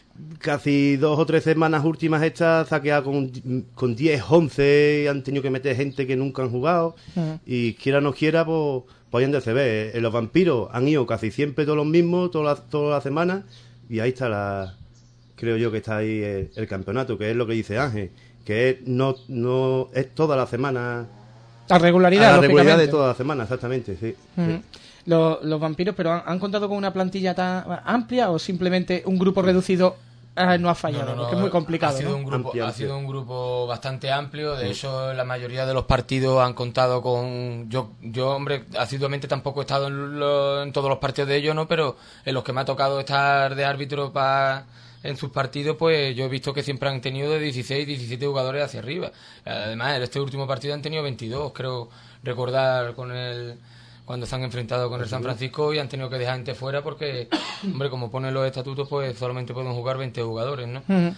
casi dos o tres semanas últimas estas se ha quedado con, con diez, once, han tenido que meter gente que nunca han jugado, uh-huh. y quiera o no quiera, pues, pues hayan de se ve. Eh, los Vampiros han ido casi siempre todos los mismos, todas las toda la semanas, y ahí está la, creo yo que está ahí el, el campeonato, que es lo que dice Ángel, que es, no, no, es toda la semana. La regularidad, a la regularidad de toda la semana, exactamente, sí. Uh-huh. sí. Los, los Vampiros, pero ¿han, ¿han contado con una plantilla tan amplia o simplemente un grupo reducido eh, no ha fallado? No, no, no, porque es muy complicado. Ha sido, ¿no? un grupo, Amplia, ha sido un grupo bastante amplio. De sí. hecho, la mayoría de los partidos han contado con. Yo, yo hombre, asiduamente tampoco he estado en, lo, en todos los partidos de ellos, ¿no? Pero en los que me ha tocado estar de árbitro para. En sus partidos, pues yo he visto que siempre han tenido de dieciséis, diecisiete jugadores hacia arriba. Además, en este último partido han tenido veintidós, creo recordar, con el cuando se han enfrentado con el San Francisco, y han tenido que dejar gente fuera porque, hombre, como ponen los estatutos, pues solamente pueden jugar veinte jugadores, ¿no? Uh-huh.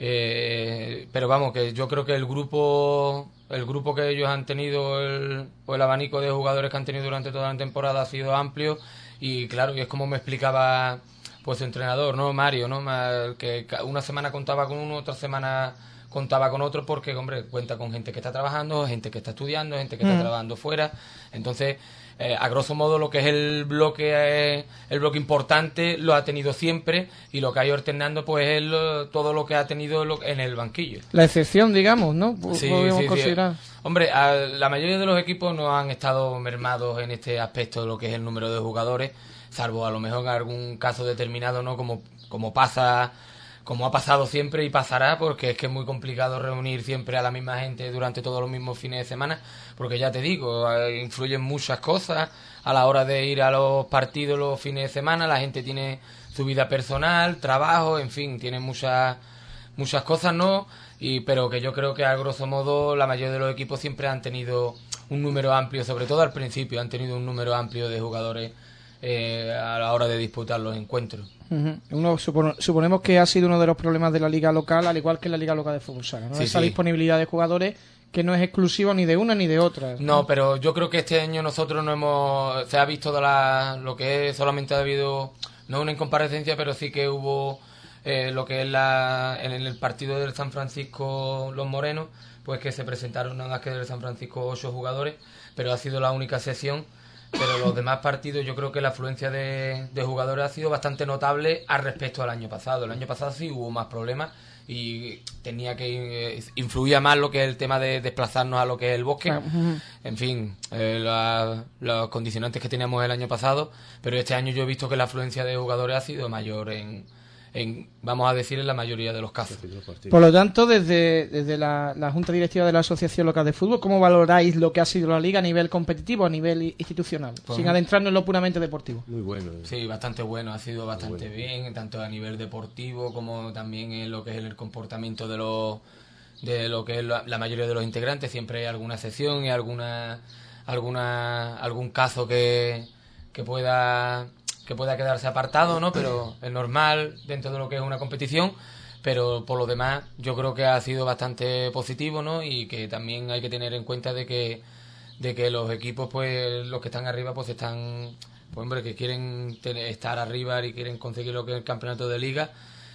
Eh, pero vamos, que yo creo que el grupo el grupo que ellos han tenido, el, o el abanico de jugadores que han tenido durante toda la temporada ha sido amplio, y claro, y es como me explicaba pues su entrenador, ¿no? Mario, ¿no? Que una semana contaba con uno, otra semana contaba con otro, porque, hombre, cuenta con gente que está trabajando, gente que está estudiando, gente que está mm. trabajando fuera. Entonces, eh, a grosso modo, lo que es el bloque eh, el bloque importante lo ha tenido siempre, y lo que ha ido alternando, pues, es lo, todo lo que ha tenido lo, en el banquillo. La excepción, digamos, ¿no? Sí, podemos sí, considerar. Sí. Hombre, a, la mayoría de los equipos no han estado mermados en este aspecto de lo que es el número de jugadores, salvo a lo mejor en algún caso determinado, ¿no? Como, como pasa, como ha pasado siempre y pasará, porque es que es muy complicado reunir siempre a la misma gente durante todos los mismos fines de semana, porque ya te digo, influyen muchas cosas a la hora de ir a los partidos los fines de semana. La gente tiene su vida personal, trabajo, en fin, tiene muchas muchas cosas, ¿no? Y pero que yo creo que a grosso modo la mayoría de los equipos siempre han tenido un número amplio, sobre todo al principio, han tenido un número amplio de jugadores Eh, a la hora de disputar los encuentros. Uh-huh. Uno supone, suponemos que ha sido uno de los problemas de la liga local, al igual que la liga local de fútbol sala, ¿no? Sí, Esa sí. disponibilidad de jugadores que no es exclusiva ni de una ni de otra. No, ¿no? Pero yo creo que este año nosotros no hemos, se ha visto de la, lo que es, solamente ha habido, no una incomparecencia, pero sí que hubo eh, lo que es la, en el partido del San Francisco Los Morenos, pues que se presentaron nada más que del San Francisco ocho jugadores, pero ha sido la única sesión. Pero los demás partidos, yo creo que la afluencia de, de jugadores ha sido bastante notable al respecto al año pasado. El año pasado sí hubo más problemas y tenía que eh, influía más lo que es el tema de desplazarnos a lo que es el bosque. En fin, eh, la, los condicionantes que teníamos el año pasado, pero este año yo he visto que la afluencia de jugadores ha sido mayor en, en vamos a decir, en la mayoría de los casos. Por lo tanto, desde, desde la, la Junta Directiva de la Asociación Local de Fútbol, ¿cómo valoráis lo que ha sido la Liga a nivel competitivo, a nivel institucional? Pues sin adentrarnos en lo puramente deportivo. Muy bueno. ¿eh? Sí, bastante bueno, ha sido bastante bueno. bien, tanto a nivel deportivo como también en lo que es el comportamiento de los de lo que es la, la mayoría de los integrantes. Siempre hay alguna excepción y alguna alguna algún caso que, que pueda... que pueda quedarse apartado, ¿no? Pero es normal dentro de lo que es una competición, pero por lo demás yo creo que ha sido bastante positivo, ¿no? Y que también hay que tener en cuenta de que de que los equipos, pues los que están arriba, pues están, pues hombre, que quieren tener, estar arriba y quieren conseguir lo que es el campeonato de liga,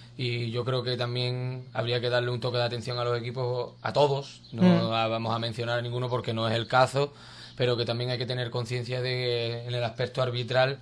y yo creo que también habría que darle un toque de atención a los equipos, a todos, no mm. vamos a mencionar a ninguno porque no es el caso, pero que también hay que tener conciencia de que en el aspecto arbitral,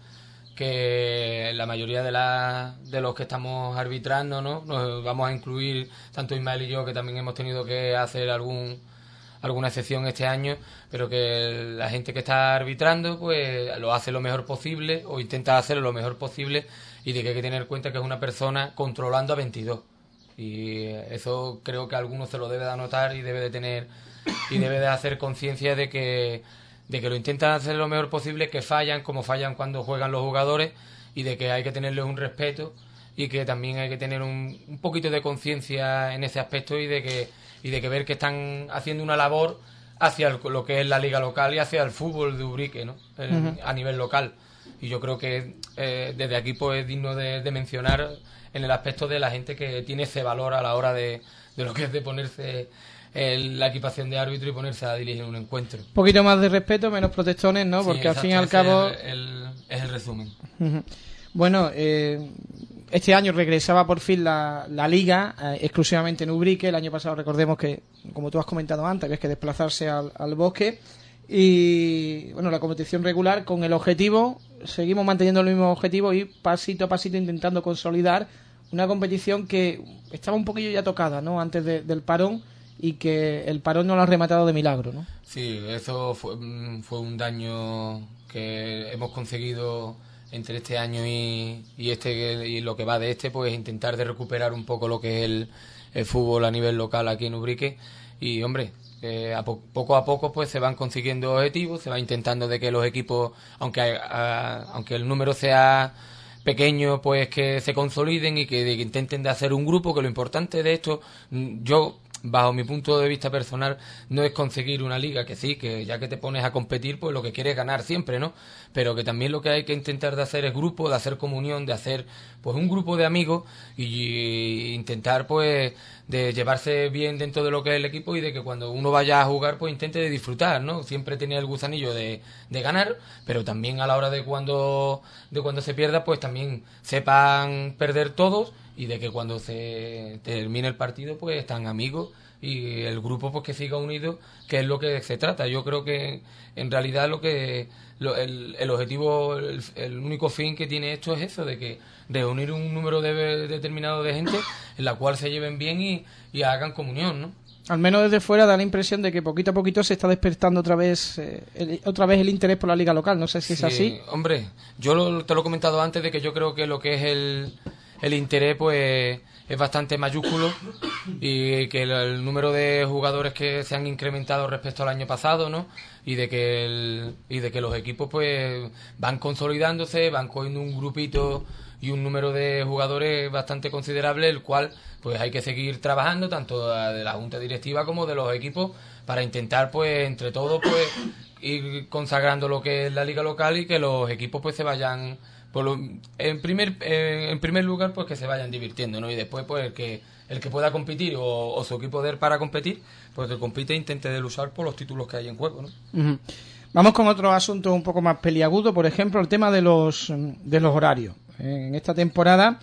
que la mayoría de, la, de los que estamos arbitrando, ¿no? Nos vamos a incluir, tanto Ismael y yo, que también hemos tenido que hacer algún alguna excepción este año, pero que la gente que está arbitrando pues lo hace lo mejor posible o intenta hacerlo lo mejor posible, y de que hay que tener en cuenta que es una persona controlando a veintidós, y eso creo que a alguno se lo debe de anotar y debe de tener y debe de hacer conciencia de que de que lo intentan hacer lo mejor posible, que fallan como fallan cuando juegan los jugadores, y de que hay que tenerles un respeto y que también hay que tener un, un poquito de conciencia en ese aspecto, y de que y de que ver que están haciendo una labor hacia el, lo que es la liga local y hacia el fútbol de Ubrique, ¿no? El, uh-huh. A nivel local. Y yo creo que eh, desde aquí pues es digno de, de mencionar en el aspecto de la gente que tiene ese valor a la hora de, de lo que es de ponerse el, la equipación de árbitro y ponerse a dirigir un encuentro. Un poquito más de respeto, menos protestones, ¿no? Porque sí, exacto, al fin y al cabo... Es el, el, es el resumen. Uh-huh. Bueno, eh, este año regresaba por fin la, la liga eh, exclusivamente en Ubrique. El año pasado recordemos que, como tú has comentado antes, había que desplazarse al, al bosque. Y bueno, la competición regular con el objetivo, seguimos manteniendo el mismo objetivo y pasito a pasito intentando consolidar una competición que estaba un poquillo ya tocada, ¿no? Antes de, del parón, y que el parón no lo ha rematado de milagro, ¿no? Sí, eso fue, fue un daño que hemos conseguido entre este año y, y este y lo que va de este, pues intentar de recuperar un poco lo que es el, el fútbol a nivel local aquí en Ubrique. Y hombre, eh, a po- poco a poco pues se van consiguiendo objetivos, se va intentando de que los equipos, aunque a, aunque el número sea pequeño, pues que se consoliden y que, de, que intenten de hacer un grupo, que lo importante de esto, yo bajo mi punto de vista personal, no es conseguir una liga, que sí, que ya que te pones a competir, pues lo que quieres es ganar siempre, ¿no? Pero que también lo que hay que intentar de hacer es grupo, de hacer comunión, de hacer pues un grupo de amigos y, y intentar pues de llevarse bien dentro de lo que es el equipo, y de que cuando uno vaya a jugar pues intente de disfrutar, ¿no? Siempre tenía el gusanillo de, de ganar, pero también a la hora de cuando de cuando se pierda pues también sepan perder todos, y de que cuando se termine el partido pues están amigos y el grupo pues que siga unido, que es lo que se trata. Yo creo que en realidad lo que lo, el, el objetivo, el, el único fin que tiene esto es eso, de que reunir un número de, determinado de gente en la cual se lleven bien y, y hagan comunión, ¿no? Al menos desde fuera da la impresión de que poquito a poquito se está despertando otra vez eh, el, otra vez el interés por la liga local. No sé si sí, es así. Hombre, yo lo, te lo he comentado antes, de que yo creo que lo que es el el interés pues es bastante mayúsculo, y que el, el número de jugadores que se han incrementado respecto al año pasado, ¿no? Y de que el, y de que los equipos pues van consolidándose, van cogiendo un grupito y un número de jugadores bastante considerable, el cual pues hay que seguir trabajando tanto de la junta directiva como de los equipos para intentar pues entre todos pues ir consagrando lo que es la liga local, y que los equipos pues se vayan por lo, en primer eh, en primer lugar pues que se vayan divirtiendo, ¿no? Y después pues el que el que pueda competir o, o su equipo de para competir, pues que compite e intente de luchar por los títulos que hay en juego, ¿no? Uh-huh. Vamos con otro asunto un poco más peliagudo, por ejemplo el tema de los de los horarios. En esta temporada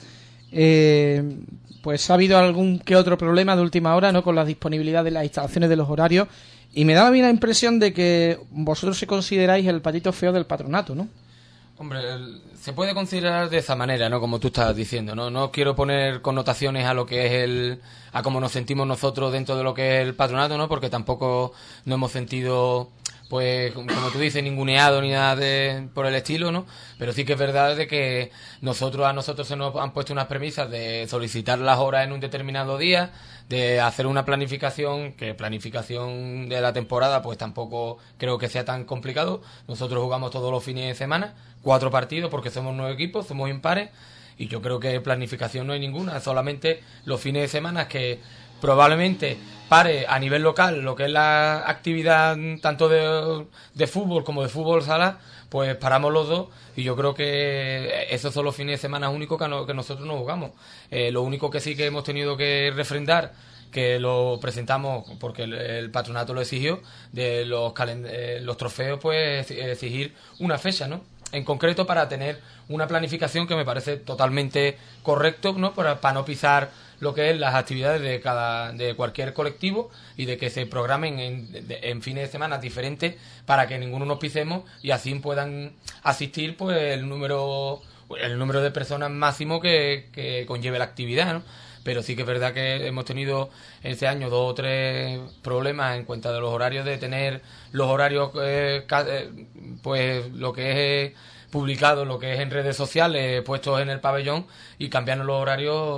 eh, pues ha habido algún que otro problema de última hora, ¿no? Con la disponibilidad de las instalaciones de los horarios, y me daba bien la impresión de que vosotros se consideráis el patito feo del patronato, ¿no? Hombre, el, se puede considerar de esa manera, ¿no? Como tú estás diciendo, ¿no? No quiero poner connotaciones a lo que es el... a cómo nos sentimos nosotros dentro de lo que es el patronato, ¿no? Porque tampoco nos hemos sentido, pues, como tú dices, ninguneado ni nada de, por el estilo, ¿no? Pero sí que es verdad de que nosotros a nosotros se nos han puesto unas premisas de solicitar las horas en un determinado día, de hacer una planificación, que planificación de la temporada pues tampoco creo que sea tan complicado. Nosotros jugamos todos los fines de semana, cuatro partidos, porque somos nueve equipos, somos impares, y yo creo que planificación no hay ninguna, solamente los fines de semana que probablemente pare a nivel local lo que es la actividad tanto de, de fútbol como de fútbol sala, pues paramos los dos, y yo creo que esos son los fines de semana únicos que, no, que nosotros no jugamos. Eh, lo único que sí que hemos tenido que refrendar, que lo presentamos porque el, el patronato lo exigió, de los, calend- eh, los trofeos, pues exigir una fecha, ¿no? En concreto, para tener una planificación que me parece totalmente correcto, ¿no? Para, para no pisar lo que es las actividades de cada de cualquier colectivo, y de que se programen en, de, en fines de semana diferentes para que ninguno nos pisemos, y así puedan asistir pues el número el número de personas máximo que, que conlleve la actividad, ¿no? Pero sí que es verdad que hemos tenido este año dos o tres problemas en cuenta de los horarios, de tener los horarios, eh, pues lo que es publicado, lo que es en redes sociales, puestos en el pabellón, y cambiarnos los horarios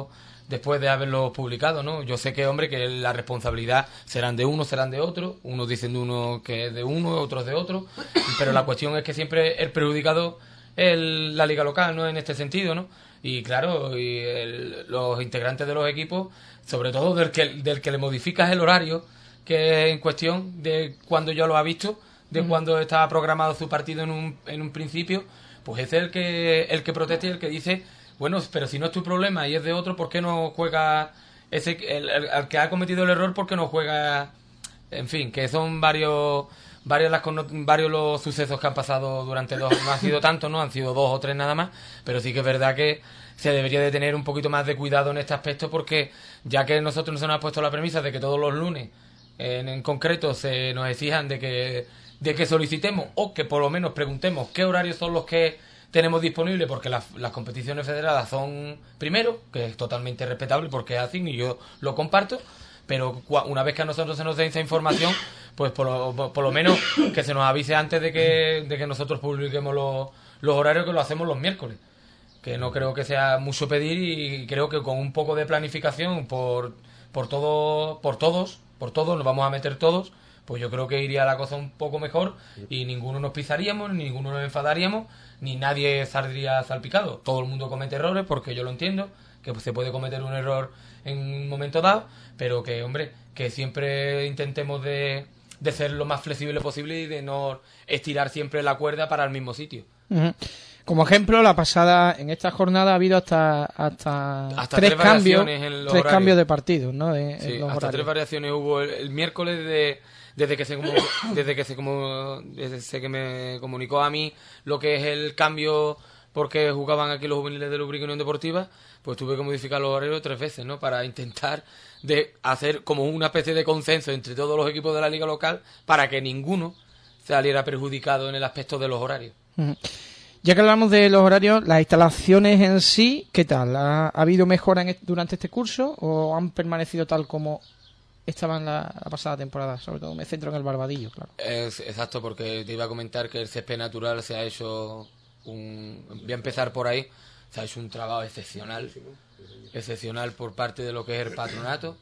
después de haberlo publicado, ¿no? Yo sé que, hombre, que la responsabilidad serán de uno, serán de otro, unos dicen de uno que es de uno, otros de otro, pero la cuestión es que siempre el perjudicado es el, la liga local, ¿no? En este sentido, ¿no? Y claro, y el, los integrantes de los equipos, sobre todo del que, del que le modificas el horario, que es en cuestión de cuando ya lo ha visto, de uh-huh. cuando estaba programado su partido en un, en un principio, pues es el que, el que protesta y el que dice... Bueno, pero si no es tu problema y es de otro, ¿por qué no juega ese el, el, el que ha cometido el error? ¿Por qué no juega? En fin, que son varios varios las varios los sucesos que han pasado durante dos, no han sido tantos, no han sido dos o tres nada más, pero sí que es verdad que se debería de tener un poquito más de cuidado en este aspecto, porque ya que nosotros nos hemos puesto la premisa de que todos los lunes en, en concreto se nos exijan de que de que solicitemos o que por lo menos preguntemos qué horarios son los que tenemos disponible, porque las, las competiciones federadas son primero, que es totalmente respetable porque es así y yo lo comparto, pero una vez que a nosotros se nos dé esa información, pues por lo, por, por lo menos que se nos avise antes de que, de que nosotros publiquemos los, los horarios, que lo hacemos los miércoles, que no creo que sea mucho pedir, y creo que con un poco de planificación por, por, todo, por todos, por todos, nos vamos a meter todos, pues yo creo que iría la cosa un poco mejor y ninguno nos pisaríamos, ni ninguno nos enfadaríamos, ni nadie saldría salpicado. Todo el mundo comete errores, porque yo lo entiendo, que se puede cometer un error en un momento dado, pero que, hombre, que siempre intentemos de, de ser lo más flexible posible y de no estirar siempre la cuerda para el mismo sitio. Uh-huh. Como ejemplo, la pasada, en esta jornada ha habido hasta hasta, hasta tres, tres cambios, en los tres horarios. cambios de partidos, ¿no? De, sí, en los hasta horarios. tres variaciones hubo el, el miércoles de... Desde que se como, desde que se como desde que me comunicó a mí lo que es el cambio, porque jugaban aquí los juveniles de Lubrica y Unión Deportiva, pues tuve que modificar los horarios tres veces, ¿no? Para intentar de hacer como una especie de consenso entre todos los equipos de la liga local para que ninguno saliera perjudicado en el aspecto de los horarios. Uh-huh. Ya que hablamos de los horarios, las instalaciones en sí, ¿qué tal? ¿Ha, ha habido mejora en, durante este curso o han permanecido tal como estaban la, la pasada temporada? Sobre todo me centro en el Barbadillo, claro. Es, exacto, porque te iba a comentar que el césped natural se ha hecho un... Voy a empezar por ahí. Se ha hecho un trabajo excepcional, excepcional por parte de lo que es el patronato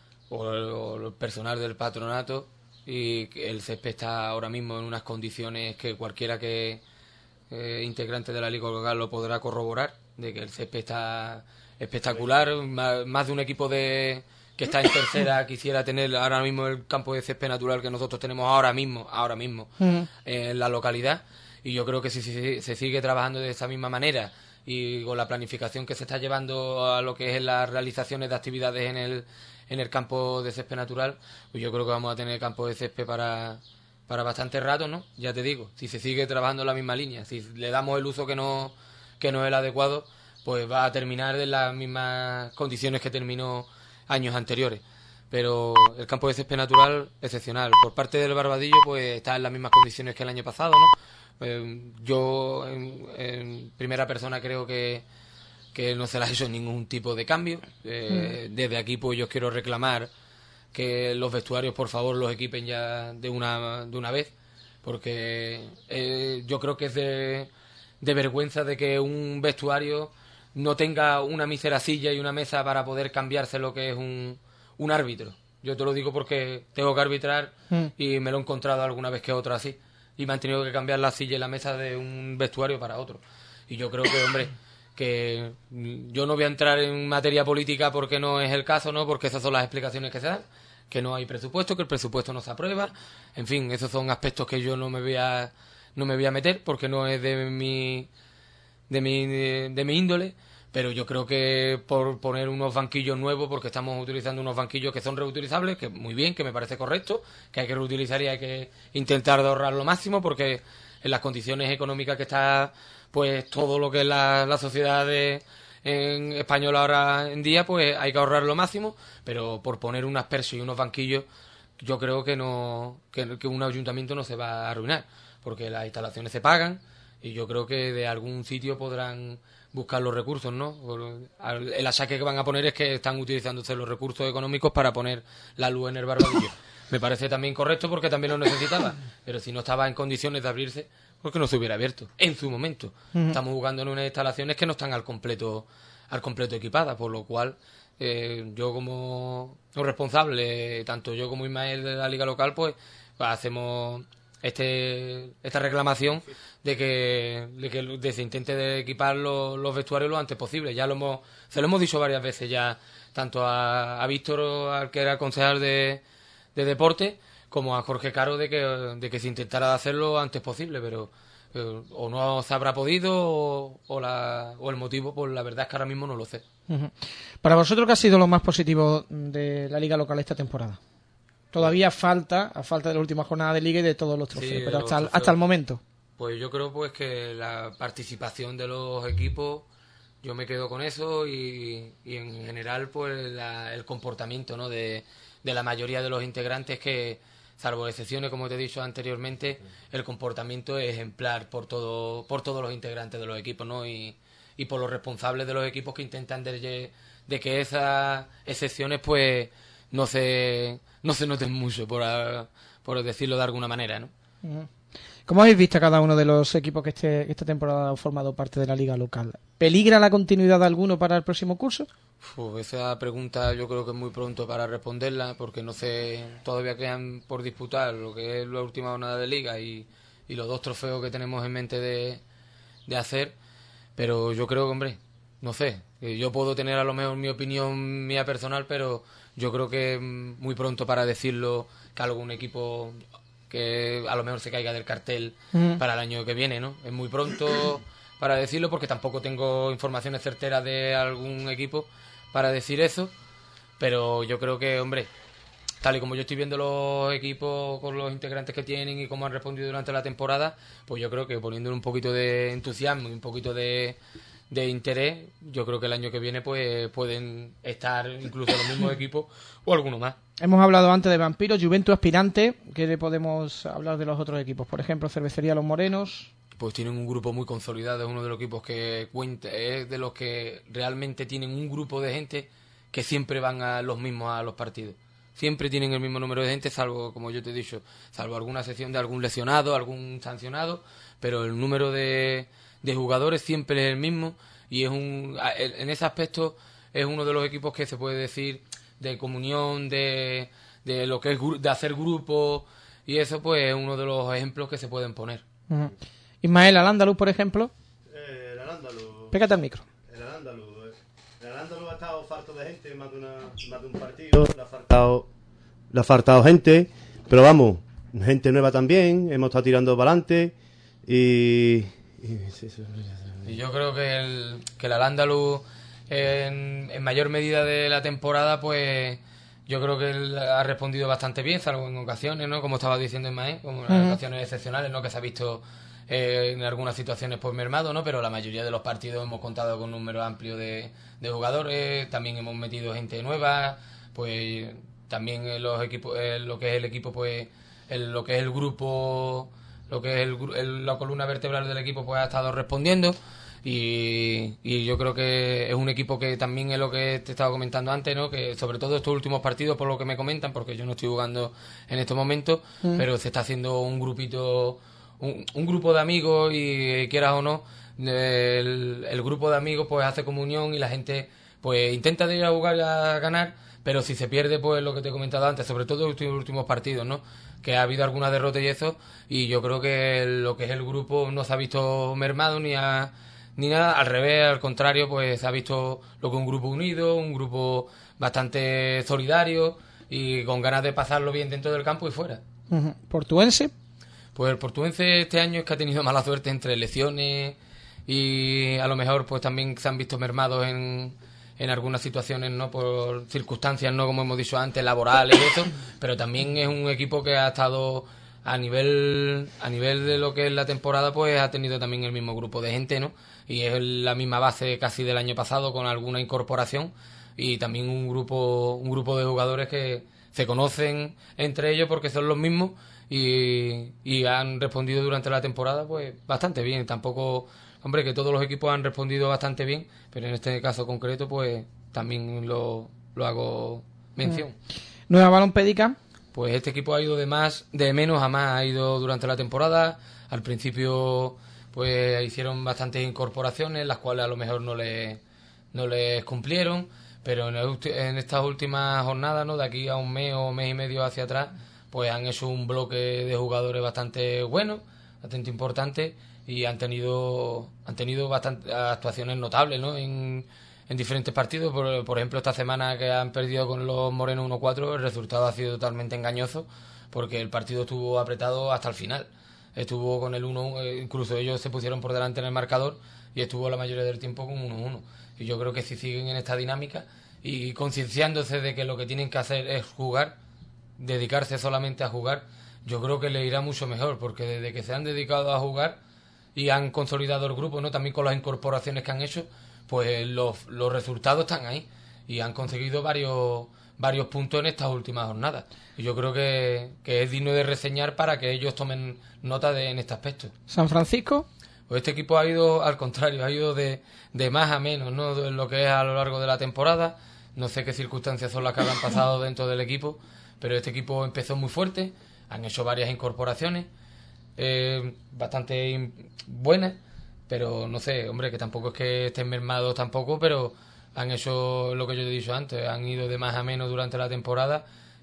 o el, o el personal del patronato, y el césped está ahora mismo en unas condiciones que cualquiera que eh, integrante de la liga local lo podrá corroborar, de que el césped está espectacular. Más, más de un equipo de que está en tercera quisiera tener ahora mismo el campo de césped natural que nosotros tenemos ahora mismo, ahora mismo uh-huh. en la localidad, y yo creo que si, si se sigue trabajando de esa misma manera y con la planificación que se está llevando a lo que es las realizaciones de actividades en el en el campo de césped natural, pues yo creo que vamos a tener campo de césped para para bastante rato, ¿no? Ya te digo, si se sigue trabajando en la misma línea, si le damos el uso que no que no es el adecuado, pues va a terminar en las mismas condiciones que terminó años anteriores. Pero el campo de césped natural, excepcional. Por parte del Barbadillo, pues está en las mismas condiciones que el año pasado, ¿no? Eh, yo, en, en primera persona, creo que, que no se le ha hecho ningún tipo de cambio. Eh, mm. Desde aquí, pues yo quiero reclamar que los vestuarios, por favor, los equipen ya de una, de una vez, porque eh, yo creo que es de, de vergüenza de que un vestuario no tenga una mísera silla y una mesa para poder cambiarse lo que es un, un árbitro. Yo te lo digo porque tengo que arbitrar mm. y me lo he encontrado alguna vez que otra así. Y me han tenido que cambiar la silla y la mesa de un vestuario para otro. Y yo creo que, hombre, que yo no voy a entrar en materia política porque no es el caso, ¿no? Porque esas son las explicaciones que se dan. Que no hay presupuesto, que el presupuesto no se aprueba. En fin, esos son aspectos que yo no me voy a, no me voy a meter porque no es de mi, de mi, de, de mi índole. Pero yo creo que por poner unos banquillos nuevos, porque estamos utilizando unos banquillos que son reutilizables, que muy bien, que me parece correcto, que hay que reutilizar y hay que intentar de ahorrar lo máximo, porque en las condiciones económicas que está pues todo lo que es la, la sociedad de, en española ahora en día, pues hay que ahorrar lo máximo, pero por poner unas aspersio y unos banquillos, yo creo que no que, que un ayuntamiento no se va a arruinar, porque las instalaciones se pagan y yo creo que de algún sitio podrán buscar los recursos, ¿no? El achaque que van a poner es que están utilizándose los recursos económicos para poner la luz en el Barbadillo. Me parece también correcto porque también lo necesitaba, pero si no estaba en condiciones de abrirse, ¿por qué no se hubiera abierto? En su momento. Uh-huh. Estamos jugando en unas instalaciones que no están al completo al completo equipadas, por lo cual eh, yo como responsable, tanto yo como Ismael de la liga local, pues, pues hacemos este esta reclamación de que, de que de se intente de equipar los, los vestuarios lo antes posible. Ya lo hemos, se lo hemos dicho varias veces ya, tanto a, a Víctor, al que era concejal de, de deporte, como a Jorge Caro, de que, de que se intentara hacerlo antes posible, pero eh, o no se habrá podido o, o, la, o el motivo, pues la verdad es que ahora mismo no lo sé. Uh-huh. Para vosotros, ¿qué ha sido lo más positivo de la liga local esta temporada? Todavía falta, a falta de la última jornada de liga y de todos los trofeos, Sí, pero hasta, trofeos. hasta el momento. Pues yo creo pues que la participación de los equipos, yo me quedo con eso y, y en general pues la, el comportamiento, ¿no? de, de la mayoría de los integrantes, que salvo excepciones como te he dicho anteriormente, el comportamiento es ejemplar por todo por todos los integrantes de los equipos, ¿no? y, y por los responsables de los equipos, que intentan de, de que esas excepciones pues no se no se noten mucho, por, a, por decirlo de alguna manera, ¿no? Uh-huh. ¿Cómo habéis visto a cada uno de los equipos que este, esta temporada han formado parte de la liga local? ¿Peligra la continuidad de alguno para el próximo curso? Uf, esa pregunta yo creo que es muy pronto para responderla, porque no sé, todavía quedan por disputar lo que es la última jornada de liga y, y los dos trofeos que tenemos en mente de, de hacer, pero yo creo que, hombre, no sé, yo puedo tener a lo mejor mi opinión mía personal, pero yo creo que es muy pronto para decirlo, que algún equipo que a lo mejor se caiga del cartel uh-huh. para el año que viene, ¿no? Es muy pronto para decirlo, porque tampoco tengo informaciones certeras de algún equipo para decir eso, pero yo creo que, hombre, tal y como yo estoy viendo los equipos con los integrantes que tienen y cómo han respondido durante la temporada, pues yo creo que poniéndole un poquito de entusiasmo y un poquito de, de interés, yo creo que el año que viene pues pueden estar incluso los mismos equipos o alguno más. Hemos hablado antes de Vampiros, Juventud Aspirante. ¿Qué le podemos hablar de los otros equipos? Por ejemplo, Cervecería Los Morenos. Pues tienen un grupo muy consolidado, es uno de los equipos que cuenta, es de los que realmente tienen un grupo de gente que siempre van a los mismos a los partidos. Siempre tienen el mismo número de gente, salvo, como yo te he dicho, salvo alguna sección de algún lesionado, algún sancionado, pero el número de, de jugadores siempre es el mismo, y es un en ese aspecto es uno de los equipos que se puede decir de comunión, de, de lo que es de hacer grupo, y eso pues es uno de los ejemplos que se pueden poner. Uh-huh. Ismael, Al-Ándalus, por ejemplo. Eh, el Al-Ándalus. Pégate al micro. El Al-Ándalus. El Al-Ándalus ha estado farto de gente, más de, una, más de un partido. Le ha faltado, le ha faltado gente, pero vamos, gente nueva también. Hemos estado tirando para adelante y, y, sí, sí, y yo creo que el, que el Al-Ándalus en, en mayor medida de la temporada, pues yo creo que él ha respondido bastante bien, salvo en ocasiones, ¿no? Como estaba diciendo Ismael, como en uh-huh. ocasiones excepcionales, ¿no? Que se ha visto eh, en algunas situaciones pues mermado, ¿no? Pero la mayoría de los partidos hemos contado con un número amplio de, de jugadores, también hemos metido gente nueva, pues también en los equipos, en lo que es el equipo, pues en lo que es el grupo, lo que es el, el, la columna vertebral del equipo, pues ha estado respondiendo. Y, y yo creo que es un equipo que también es lo que te estaba comentando antes, ¿no? Que sobre todo estos últimos partidos, por lo que me comentan, porque yo no estoy jugando en estos momentos, mm. pero se está haciendo un grupito, un, un grupo de amigos, y quieras o no, el, el grupo de amigos pues hace comunión, y la gente pues intenta de ir a jugar y a ganar, pero si se pierde, pues lo que te he comentado antes, sobre todo en los últimos partidos, ¿no? Que ha habido alguna derrota y eso, y yo creo que lo que es el grupo no se ha visto mermado ni a ni nada, al revés, al contrario, pues se ha visto lo que es un grupo unido, un grupo bastante solidario y con ganas de pasarlo bien dentro del campo y fuera. Uh-huh. ¿Portuense? Pues el Portuense este año es que ha tenido mala suerte entre lesiones y a lo mejor pues también se han visto mermados en, en algunas situaciones, ¿no? Por circunstancias, no como hemos dicho antes, laborales y eso, pero también es un equipo que ha estado a nivel a nivel de lo que es la temporada, pues ha tenido también el mismo grupo de gente, ¿no? Y es la misma base casi del año pasado, con alguna incorporación, y también un grupo un grupo de jugadores que se conocen entre ellos porque son los mismos y, y han respondido durante la temporada pues bastante bien. Tampoco, hombre, que todos los equipos han respondido bastante bien, pero en este caso concreto pues también lo, lo hago mención. ¿Nueva Balompédica? Pues este equipo ha ido de más de menos a más, ha ido durante la temporada. Al principio pues hicieron bastantes incorporaciones, las cuales a lo mejor no les no les cumplieron, pero en, el, en estas últimas jornadas, ¿no? De aquí a un mes o mes y medio hacia atrás, pues han hecho un bloque de jugadores bastante bueno, bastante importante, y han tenido han tenido bastante actuaciones notables, ¿no? En, en diferentes partidos. Por, por ejemplo, esta semana que han perdido con los Morenos uno cuatro, el resultado ha sido totalmente engañoso, porque el partido estuvo apretado hasta el final. Estuvo con el uno uno, incluso ellos se pusieron por delante en el marcador y estuvo la mayoría del tiempo con uno uno. Y yo creo que si siguen en esta dinámica y concienciándose de que lo que tienen que hacer es jugar, dedicarse solamente a jugar, yo creo que le irá mucho mejor, porque desde que se han dedicado a jugar y han consolidado el grupo, ¿no? También con las incorporaciones que han hecho, pues los, los resultados están ahí y han conseguido varios varios puntos en estas últimas jornadas. Y yo creo que, que es digno de reseñar para que ellos tomen nota de, en este aspecto. ¿San Francisco? Pues este equipo ha ido al contrario, ha ido de, de más a menos, ¿no? De lo que es a lo largo de la temporada. No sé qué circunstancias son las que habrán pasado dentro del equipo, pero este equipo empezó muy fuerte, han hecho varias incorporaciones, eh, bastante in- buenas, pero no sé, hombre, que tampoco es que estén mermados tampoco, pero han hecho lo que yo he dicho antes, han ido de más a menos durante la temporada,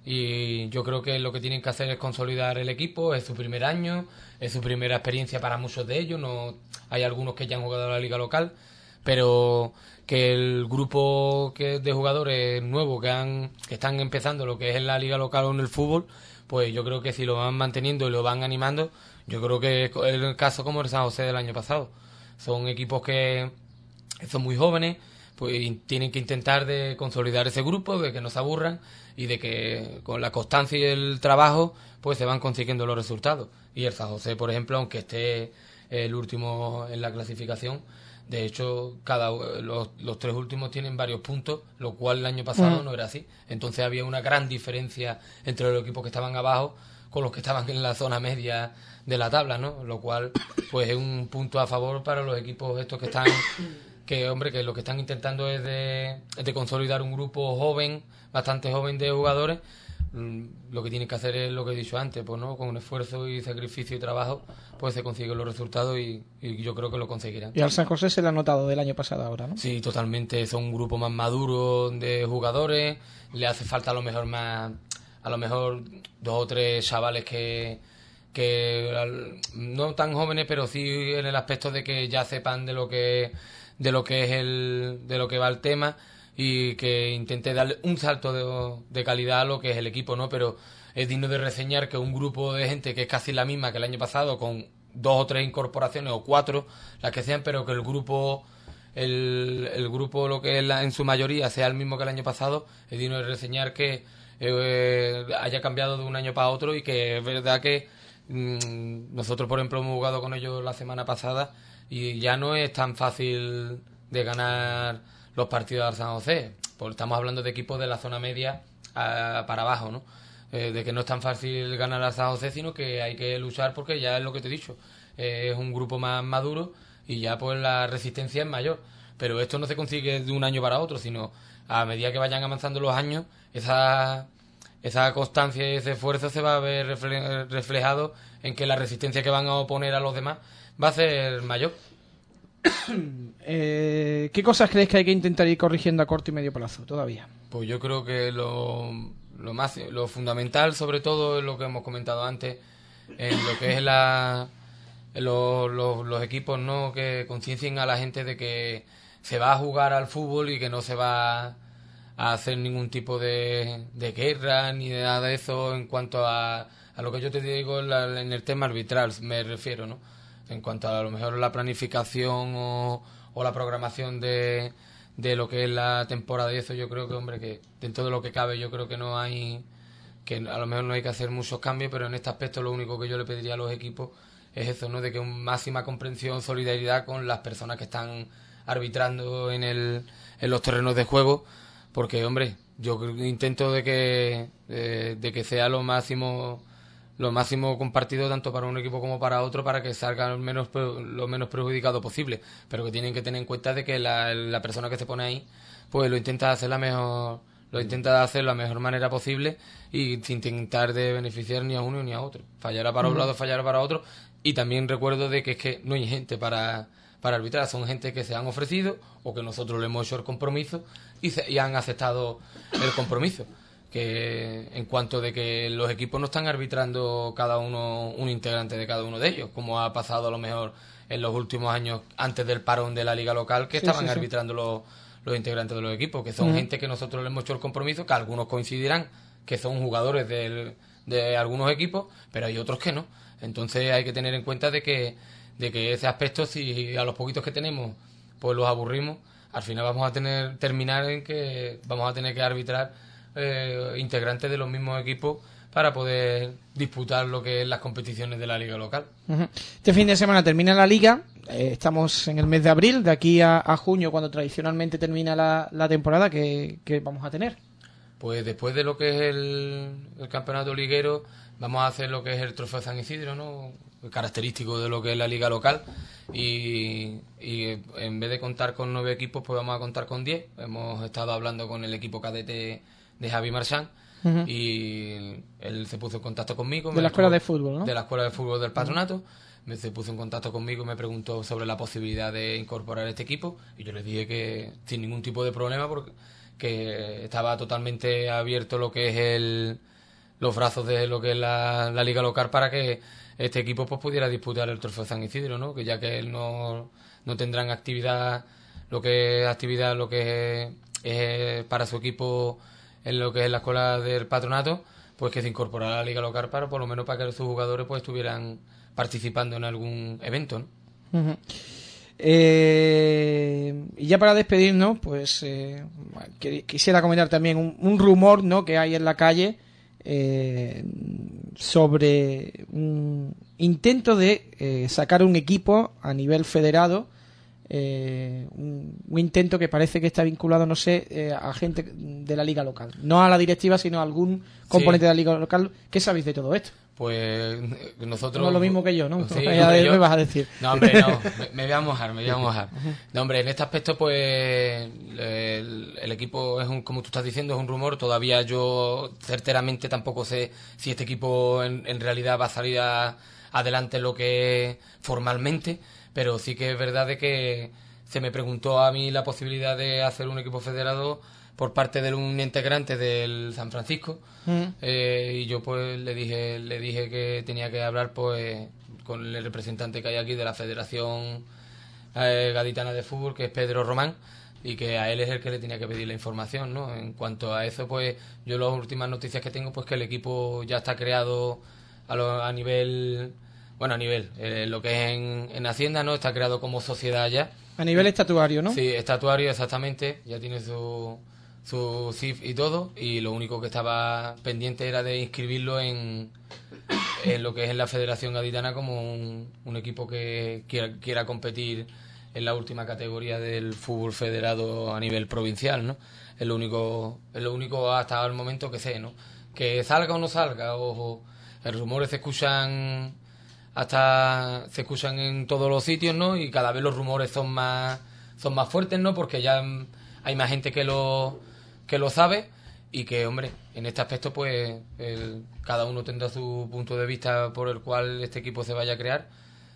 y yo creo que lo que tienen que hacer es consolidar el equipo. Es su primer año, es su primera experiencia para muchos de ellos, no hay algunos que ya han jugado a la liga local, pero que el grupo que de jugadores nuevos que han que están empezando lo que es en la liga local o en el fútbol, pues yo creo que si lo van manteniendo y lo van animando, yo creo que es el caso como el San José del año pasado. Son equipos que son muy jóvenes, pues tienen que intentar de consolidar ese grupo, de que no se aburran y de que con la constancia y el trabajo pues se van consiguiendo los resultados. Y el San José, por ejemplo, aunque esté el último en la clasificación, de hecho cada los, los tres últimos tienen varios puntos, lo cual el año pasado mm. no era así. Entonces había una gran diferencia entre los equipos que estaban abajo con los que estaban en la zona media de la tabla, ¿no? Lo cual pues es un punto a favor para los equipos estos que están que hombre que lo que están intentando es de, es de consolidar un grupo joven, bastante joven de jugadores. Lo que tienen que hacer es lo que he dicho antes, pues no, con esfuerzo y sacrificio y trabajo pues se consiguen los resultados, y, y yo creo que lo conseguirán. Y al San José se le ha notado del año pasado ahora, ¿no? Sí, totalmente, son un grupo más maduro de jugadores, le hace falta a lo mejor más, a lo mejor dos o tres chavales que que no tan jóvenes, pero sí en el aspecto de que ya sepan de lo que de lo que es el de lo que va el tema, y que intente darle un salto de, de calidad a lo que es el equipo, ¿no? Pero es digno de reseñar que un grupo de gente que es casi la misma que el año pasado, con dos o tres incorporaciones o cuatro, las que sean, pero que el grupo el, el grupo lo que es la, en su mayoría sea el mismo que el año pasado, es digno de reseñar que eh, haya cambiado de un año para otro, y que es verdad que mmm, nosotros, por ejemplo, hemos jugado con ellos la semana pasada y ya no es tan fácil de ganar los partidos al San José, porque estamos hablando de equipos de la zona media a, para abajo, ¿no? Eh, de que no es tan fácil ganar al San José, sino que hay que luchar, porque ya es lo que te he dicho, eh, es un grupo más maduro y ya pues la resistencia es mayor, pero esto no se consigue de un año para otro, sino a medida que vayan avanzando los años, esa esa constancia y ese esfuerzo se va a ver refle- reflejado en que la resistencia que van a oponer a los demás va a ser mayor. eh, ¿Qué cosas crees que hay que intentar ir corrigiendo a corto y medio plazo todavía? Pues yo creo que lo, lo más lo fundamental, sobre todo, es lo que hemos comentado antes, en lo que es la los, los, los equipos, ¿no? Que conciencien a la gente de que se va a jugar al fútbol y que no se va a hacer ningún tipo de, de guerra ni de nada de eso en cuanto a, a lo que yo te digo en, la, en el tema arbitral, me refiero, ¿no? En cuanto a, a lo mejor la planificación o, o la programación de, de lo que es la temporada y eso, yo creo que, hombre, que dentro de lo que cabe, yo creo que no hay, que a lo mejor no hay que hacer muchos cambios, pero en este aspecto lo único que yo le pediría a los equipos es eso, ¿no? De que una máxima comprensión, solidaridad con las personas que están arbitrando en el en los terrenos de juego, porque, hombre, yo intento de que de, de que sea lo máximo lo máximo compartido tanto para un equipo como para otro, para que salga lo menos lo menos perjudicado posible, pero que tienen que tener en cuenta de que la, la persona que se pone ahí pues lo intenta hacer la mejor lo intenta hacer la mejor manera posible y sin intentar de beneficiar ni a uno ni a otro. Fallará para un lado, fallará para otro, y también recuerdo de que es que no hay gente para para arbitrar. Son gente que se han ofrecido o que nosotros le hemos hecho el compromiso y, se, y han aceptado el compromiso. Que en cuanto de que los equipos no están arbitrando cada uno, un integrante de cada uno de ellos, como ha pasado a lo mejor en los últimos años antes del parón de la liga local, que sí, estaban sí, sí. arbitrando los, los integrantes de los equipos, que son uh-huh. gente que nosotros le hemos hecho el compromiso, que algunos coincidirán que son jugadores del, de algunos equipos, pero hay otros que no. Entonces hay que tener en cuenta de que, de que ese aspecto, si a los poquitos que tenemos pues los aburrimos, al final vamos a tener terminar en que vamos a tener que arbitrar eh, integrantes de los mismos equipos para poder disputar lo que es las competiciones de la liga local. Uh-huh. Este fin de semana termina la liga, eh, estamos en el mes de abril, de aquí a, a junio, cuando tradicionalmente termina la, la temporada, ¿qué, qué vamos a tener? Pues después de lo que es el, el campeonato liguero, vamos a hacer lo que es el Trofeo San Isidro, ¿no? Característico de lo que es la liga local, y, y en vez de contar con nueve equipos, pues vamos a contar con diez. Hemos estado hablando con el equipo cadete de Javi Marchán, uh-huh. y él se puso en contacto conmigo. De la escuela de fútbol, ¿no? De la escuela de fútbol del patronato. Uh-huh. Se puso en contacto conmigo y me preguntó sobre la posibilidad de incorporar este equipo, y yo le dije que sin ningún tipo de problema, porque que estaba totalmente abierto lo que es el los brazos de lo que es la, la liga local para que este equipo pues pudiera disputar el Trofeo San Isidro, ¿no? Que ya que él no, no tendrán actividad, lo que es actividad, lo que es, es para su equipo en lo que es la escuela del patronato, pues que se incorporara a la liga local para por lo menos para que sus jugadores pues estuvieran participando en algún evento, ¿no? Uh-huh. Eh, y ya para despedirnos, pues eh, quisiera comentar también un, un rumor, ¿no?, que hay en la calle eh, sobre un intento de eh, sacar un equipo a nivel federado, eh, un, un intento que parece que está vinculado, no sé, eh, a gente de la liga local, no a la directiva, sino a algún componente sí. de la liga local. ¿Qué sabéis de todo esto? Pues nosotros... No es lo mismo que yo, ¿no? Sí, ya yo, me vas a decir. No, hombre, no, me, me voy a mojar, me voy a mojar. No, hombre, en este aspecto, pues, el, el equipo es un, como tú estás diciendo, es un rumor. Todavía yo certeramente tampoco sé si este equipo en, en realidad va a salir a, adelante lo que formalmente, pero sí que es verdad de que se me preguntó a mí la posibilidad de hacer un equipo federado por parte de un integrante del San Francisco, mm. eh, y yo pues le dije le dije que tenía que hablar pues con el representante que hay aquí de la Federación eh, Gaditana de Fútbol, que es Pedro Román, y que a él es el que le tenía que pedir la información, ¿no? En cuanto a eso, pues yo las últimas noticias que tengo, pues que el equipo ya está creado a, lo, a nivel, bueno, a nivel, eh, lo que es en, en Hacienda, ¿no? Está creado como sociedad ya. A nivel estatuario, ¿no? Sí, estatuario, exactamente, ya tiene su... su C I F y todo, y lo único que estaba pendiente era de inscribirlo en, en lo que es en la Federación Gaditana como un, un equipo que quiera, quiera competir en la última categoría del fútbol federado a nivel provincial, ¿no? Es lo único, es lo único hasta el momento que sé, ¿no? Que salga o no salga, o, o los rumores se escuchan hasta se escuchan en todos los sitios, ¿no? Y cada vez los rumores son más son más fuertes, ¿no? Porque ya hay más gente que lo que lo sabe, y que, hombre, en este aspecto pues el, cada uno tendrá su punto de vista por el cual este equipo se vaya a crear,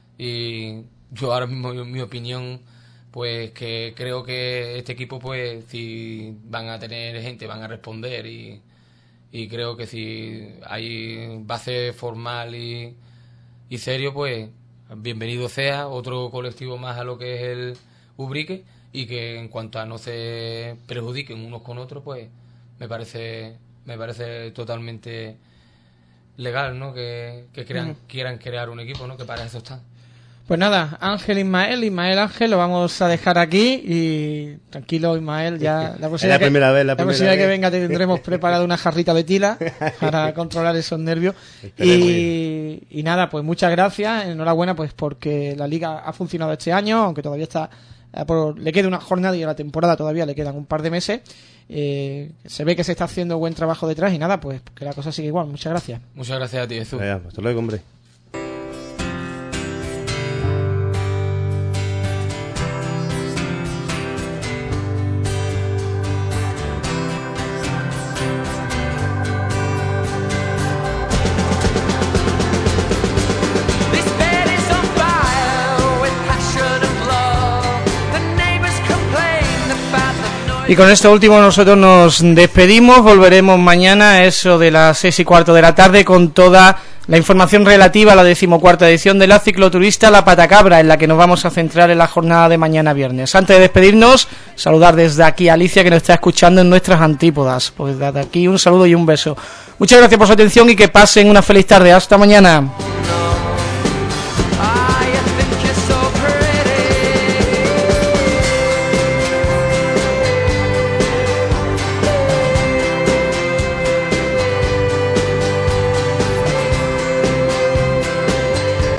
y yo ahora mismo, en mi opinión, pues que creo que este equipo, pues si van a tener gente, van a responder, y, y creo que si hay base formal y, y serio, pues bienvenido sea otro colectivo más a lo que es el Ubrique, y que en cuanto a no se perjudiquen unos con otros, pues me parece me parece totalmente legal, ¿no? Que, que crean, uh-huh. quieran crear un equipo, ¿no? Que para eso están. Pues nada, Ángel Ismael, Ismael Ángel, lo vamos a dejar aquí, y tranquilo, Ismael, ya la próxima la primera que, vez, la, la primera próxima vez. que venga te tendremos preparado una jarrita de tila para controlar esos nervios. Y, y nada, pues muchas gracias, enhorabuena pues porque la liga ha funcionado este año, aunque todavía está por, le queda una jornada y a la temporada todavía le quedan un par de meses. Eh, se ve que se está haciendo buen trabajo detrás, y nada, pues que la cosa sigue igual. Muchas gracias. Muchas gracias a ti, Jesús. Vaya, hasta luego, hombre. This bed is on fire with passion and blood. Y con esto último nosotros nos despedimos, volveremos mañana a eso de las seis y cuarto de la tarde con toda la información relativa a la decimocuarta edición de la cicloturista La Patacabra, en la que nos vamos a centrar en la jornada de mañana viernes. Antes de despedirnos, saludar desde aquí a Alicia, que nos está escuchando en nuestras antípodas. Pues desde aquí un saludo y un beso. Muchas gracias por su atención y que pasen una feliz tarde. Hasta mañana.